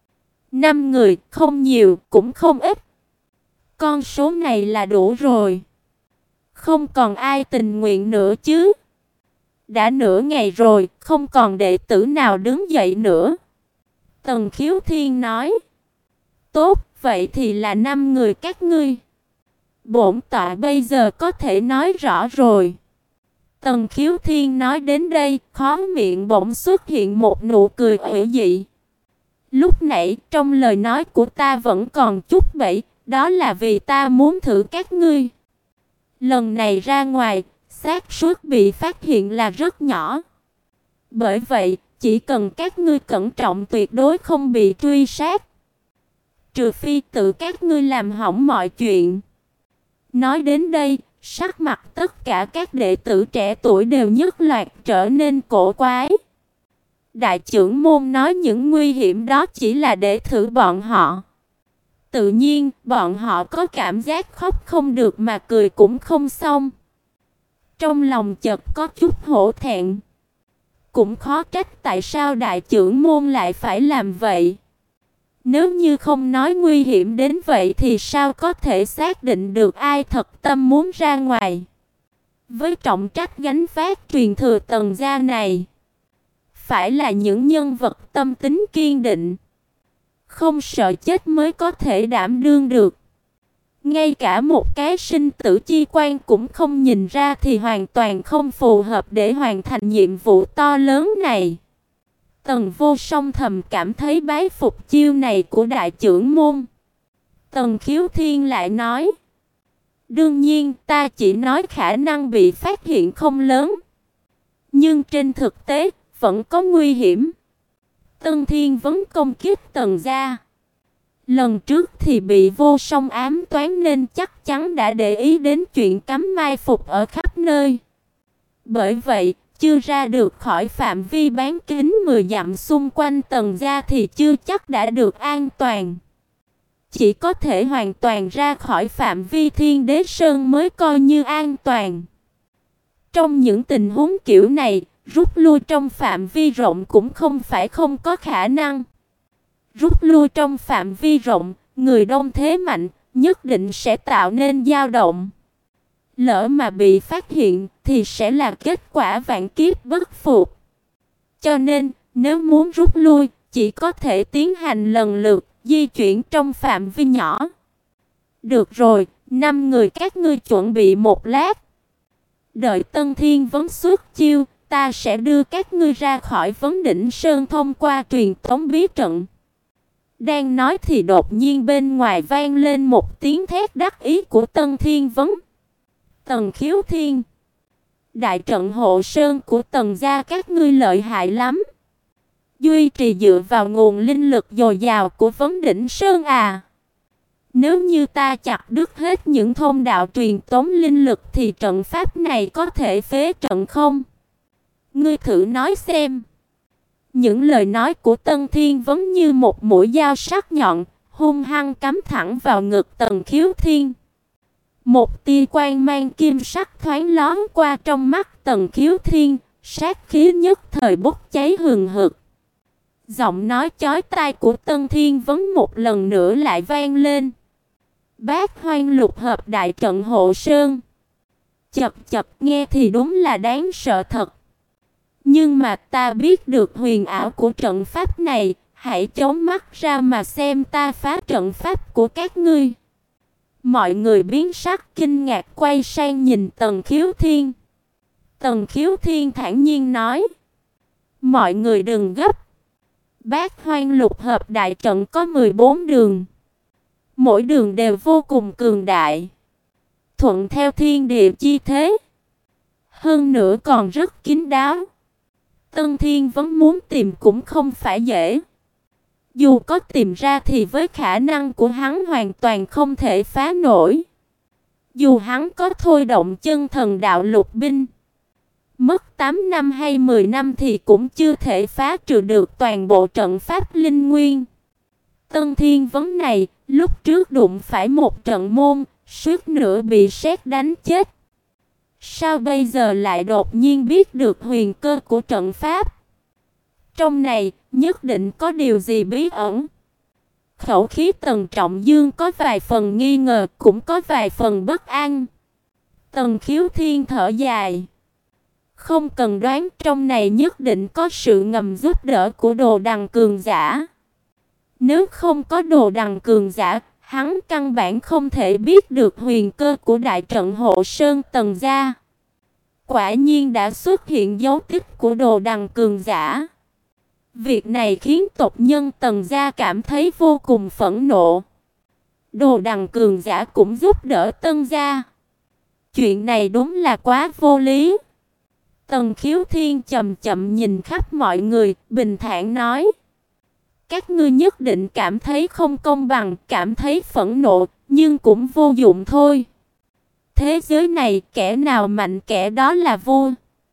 Năm người, không nhiều, cũng không ít. Con số này là đủ rồi. Không còn ai tình nguyện nữa chứ. Đã nửa ngày rồi, không còn đệ tử nào đứng dậy nữa. Tần Khiếu Thiên nói. Tốt, vậy thì là năm người các ngươi. Bổn tọa bây giờ có thể nói rõ rồi. Tần Khiếu Thiên nói đến đây, khóe miệng bỗng xuất hiện một nụ cười ủy dị. Lúc nãy trong lời nói của ta vẫn còn chút bẫy, đó là vì ta muốn thử các ngươi. Lần này ra ngoài, xác suất bị phát hiện là rất nhỏ. Bởi vậy, chỉ cần các ngươi cẩn trọng tuyệt đối không bị truy sát. Trừ phi tự các ngươi làm hỏng mọi chuyện. Nói đến đây, sắc mặt tất cả các đệ tử trẻ tuổi đều nhất loạt trở nên cổ quái. Đại trưởng môn nói những nguy hiểm đó chỉ là để thử bọn họ. Tự nhiên, bọn họ có cảm giác khóc không được mà cười cũng không xong. Trong lòng chợt có chút hổ thẹn. Cũng khó trách tại sao đại trưởng môn lại phải làm vậy. Nếu như không nói nguy hiểm đến vậy thì sao có thể xác định được ai thật tâm muốn ra ngoài. Với trọng trách gánh vác truyền thừa Tần gia này, phải là những nhân vật tâm tính kiên định, không sợ chết mới có thể đảm đương được. Ngay cả một cái sinh tử chi quan cũng không nhìn ra thì hoàn toàn không phù hợp để hoàn thành nhiệm vụ to lớn này. Tần Vô Song thầm cảm thấy bái phục chiêu này của đại trưởng môn. Tần Khiếu Thiên lại nói, đương nhiên ta chỉ nói khả năng bị phát hiện không lớn, nhưng trên thực tế vẫn có nguy hiểm. Tân Thiên Vấn công kích Tần gia. Lần trước thì bị Vô Song ám toán nên chắc chắn đã để ý đến chuyện cắm mai phục ở khắp nơi. Bởi vậy, chưa ra được khỏi phạm vi bán kính mười dặm xung quanh Tần gia thì chưa chắc đã được an toàn. Chỉ có thể hoàn toàn ra khỏi phạm vi Thiên Đế Sơn mới coi như an toàn. Trong những tình huống kiểu này, rút lui trong phạm vi rộng cũng không phải không có khả năng. Rút lui trong phạm vi rộng, người đông thế mạnh, nhất định sẽ tạo nên dao động. Lỡ mà bị phát hiện thì sẽ là kết quả vạn kiếp bất phục. Cho nên, nếu muốn rút lui, chỉ có thể tiến hành lần lượt, di chuyển trong phạm vi nhỏ. Được rồi, năm người các ngươi chuẩn bị một lát. Đợi Tân Thiên Vấn xuất chiêu, ta sẽ đưa các ngươi ra khỏi Vấn Đỉnh Sơn thông qua truyền tống bí trận. Đang nói thì đột nhiên bên ngoài vang lên một tiếng thét đắc ý của Tân Thiên Vấn. Tần Khiếu Thiên, đại trận hộ sơn của Tần gia các ngươi lợi hại lắm. Duy trì dựa vào nguồn linh lực dồi dào của Vấn Đỉnh Sơn à. Nếu như ta chặt đứt hết những thông đạo truyền tống linh lực thì trận pháp này có thể phế trận không? Ngươi thử nói xem. Những lời nói của Tân Thiên Vấn như một mũi dao sắc nhọn, hung hăng cắm thẳng vào ngực Tần Khiếu Thiên. Một tia quang mang kim sắc thoáng lóe qua trong mắt Tần Khiếu Thiên, sát khí nhất thời bốc cháy hừng hực. Giọng nói chói tai của Tân Thiên Vấn một lần nữa lại vang lên. Bát Hoang Lục Hợp đại trận hộ sơn. Chậc chậc, nghe thì đúng là đáng sợ thật. Nhưng mà ta biết được huyền ảo của trận pháp này, hãy chống mắt ra mà xem ta phá trận pháp của các ngươi. Mọi người biến sắc kinh ngạc quay sang nhìn Tần Khiếu Thiên. Tần Khiếu Thiên thản nhiên nói, mọi người đừng gấp. Bát Hoang Lục Hợp đại trận có mười bốn đường. Mỗi đường đều vô cùng cường đại, thuận theo thiên địa chi thế. Hơn nữa còn rất kín đáo. Tân Thiên Vấn muốn tìm cũng không phải dễ. Dù có tìm ra thì với khả năng của hắn hoàn toàn không thể phá nổi. Dù hắn có thôi động chân thần đạo lục binh, mất tám năm hay mười năm thì cũng chưa thể phá trừ được toàn bộ trận pháp linh nguyên. Tân Thiên Vấn này, lúc trước đụng phải một trận môn, suýt nữa bị sét đánh chết. Sao bây giờ lại đột nhiên biết được huyền cơ của trận pháp? Trong này, nhất định có điều gì bí ẩn. Khẩu khí Tần Trọng Dương có vài phần nghi ngờ, cũng có vài phần bất an. Tần Khiếu Thiên thở dài. Không cần đoán, trong này nhất định có sự ngầm giúp đỡ của Đồ Đằng cường giả. Nếu không có Đồ Đằng cường giả, hắn căn bản không thể biết được huyền cơ của đại trận hộ sơn Tần gia. Quả nhiên đã xuất hiện dấu tích của Đồ Đằng cường giả. Việc này khiến tộc nhân Tần gia cảm thấy vô cùng phẫn nộ. Đồ Đằng cường giả cũng giúp đỡ Tân gia. Chuyện này đúng là quá vô lý. Tần Khiếu Thiên chậm chậm nhìn khắp mọi người, bình thản nói: các ngươi nhất định cảm thấy không công bằng, cảm thấy phẫn nộ, nhưng cũng vô dụng thôi. Thế giới này kẻ nào mạnh kẻ đó là vua.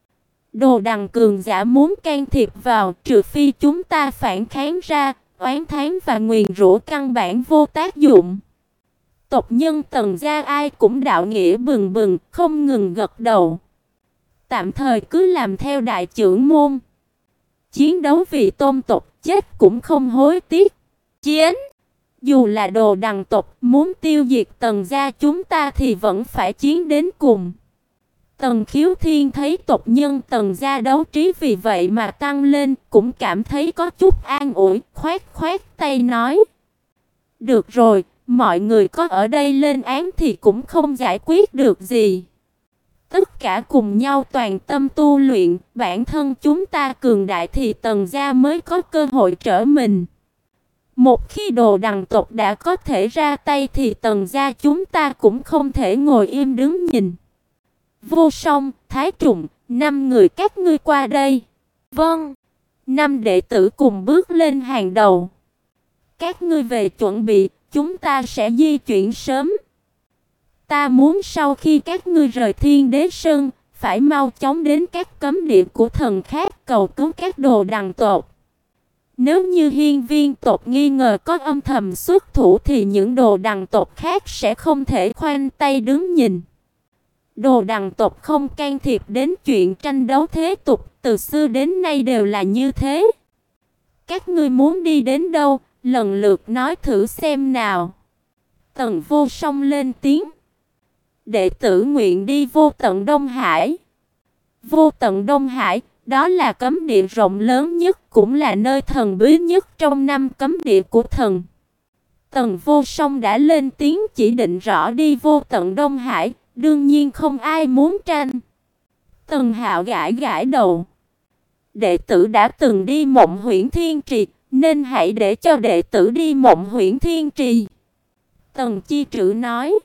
Đồ Đằng cường giả muốn can thiệp vào, trừ phi chúng ta phản kháng ra, oán thán và nguyền rủa căn bản vô tác dụng. Tộc nhân Tần gia ai cũng đạo nghĩa bừng bừng, không ngừng gật đầu. Tạm thời cứ làm theo đại trưởng môn. Chiến đấu vì tôn tộc, chết cũng không hối tiếc. Chiến! Dù là Đồ Đằng tộc muốn tiêu diệt Tần gia chúng ta thì vẫn phải chiến đến cùng. Tần Khiếu Thiên thấy tộc nhân Tần gia đấu trí vì vậy mà tăng lên, cũng cảm thấy có chút an ủi, khoát khoát tay nói: được rồi, mọi người có ở đây lên án thì cũng không giải quyết được gì. Tất cả cùng nhau toàn tâm tu luyện, bản thân chúng ta cường đại thì Tần gia mới có cơ hội trở mình. Một khi Đồ Đằng tộc đã có thể ra tay thì Tần gia chúng ta cũng không thể ngồi im đứng nhìn. Vô Song, Thái Trùng, năm người các ngươi qua đây. Vâng. Năm đệ tử cùng bước lên hàng đầu. Các ngươi về chuẩn bị, chúng ta sẽ di chuyển sớm. Ta muốn sau khi các ngươi rời Thiên Đế Sơn, phải mau chóng đến các cấm địa của thần khác cầu cứu các Đồ Đằng tộc. Nếu như Hiên Viên tộc nghi ngờ có âm thầm xuất thủ thì những Đồ Đằng tộc khác sẽ không thể khoanh tay đứng nhìn. Đồ Đằng tộc không can thiệp đến chuyện tranh đấu thế tục, từ xưa đến nay đều là như thế. Các ngươi muốn đi đến đâu, lần lượt nói thử xem nào. Tần Vô Song lên tiếng. Đệ tử nguyện đi vô tận Đông Hải. Vô tận Đông Hải, đó là cấm địa rộng lớn nhất, cũng là nơi thần bí nhất trong năm cấm địa của thần. Tần Vô Song đã lên tiếng chỉ định rõ đi vô tận Đông Hải, đương nhiên không ai muốn tranh. Tần Hạo gãi gãi đầu. Đệ tử đã từng đi Mộng Huyễn Thiên Trì, nên hãy để cho đệ tử đi Mộng Huyễn Thiên Trì. Tần Chi Trữ nói.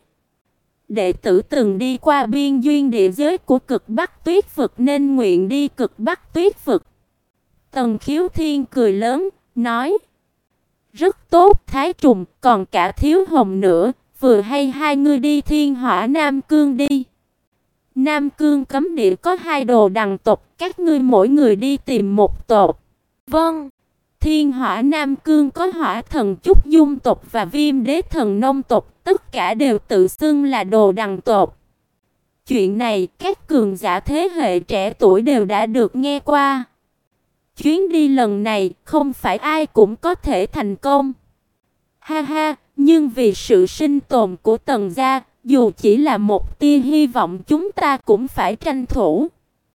Đệ tử từng đi qua biên duyên địa giới của Cực Bắc Tuyết Vực nên nguyện đi Cực Bắc Tuyết Vực. Tần Khiếu Thiên cười lớn, nói. Rất tốt Thái Trùng, còn cả Thiếu Hồng nữa, vừa hay hai ngươi đi Thiên Hỏa Nam Cương đi. Nam Cương cấm địa có hai Đồ Đằng tộc, các ngươi mỗi người đi tìm một tộc. Vâng. Thiên Hỏa Nam Cương có Hỏa Thần Trúc Dung tộc và Viêm Đế Thần Nông tộc, tất cả đều tự xưng là Đồ Đằng tộc. Chuyện này các cường giả thế hệ trẻ tuổi đều đã được nghe qua. Chuyến đi lần này không phải ai cũng có thể thành công. Ha ha, nhưng vì sự sinh tồn của Tần gia, dù chỉ là một tia hy vọng chúng ta cũng phải tranh thủ.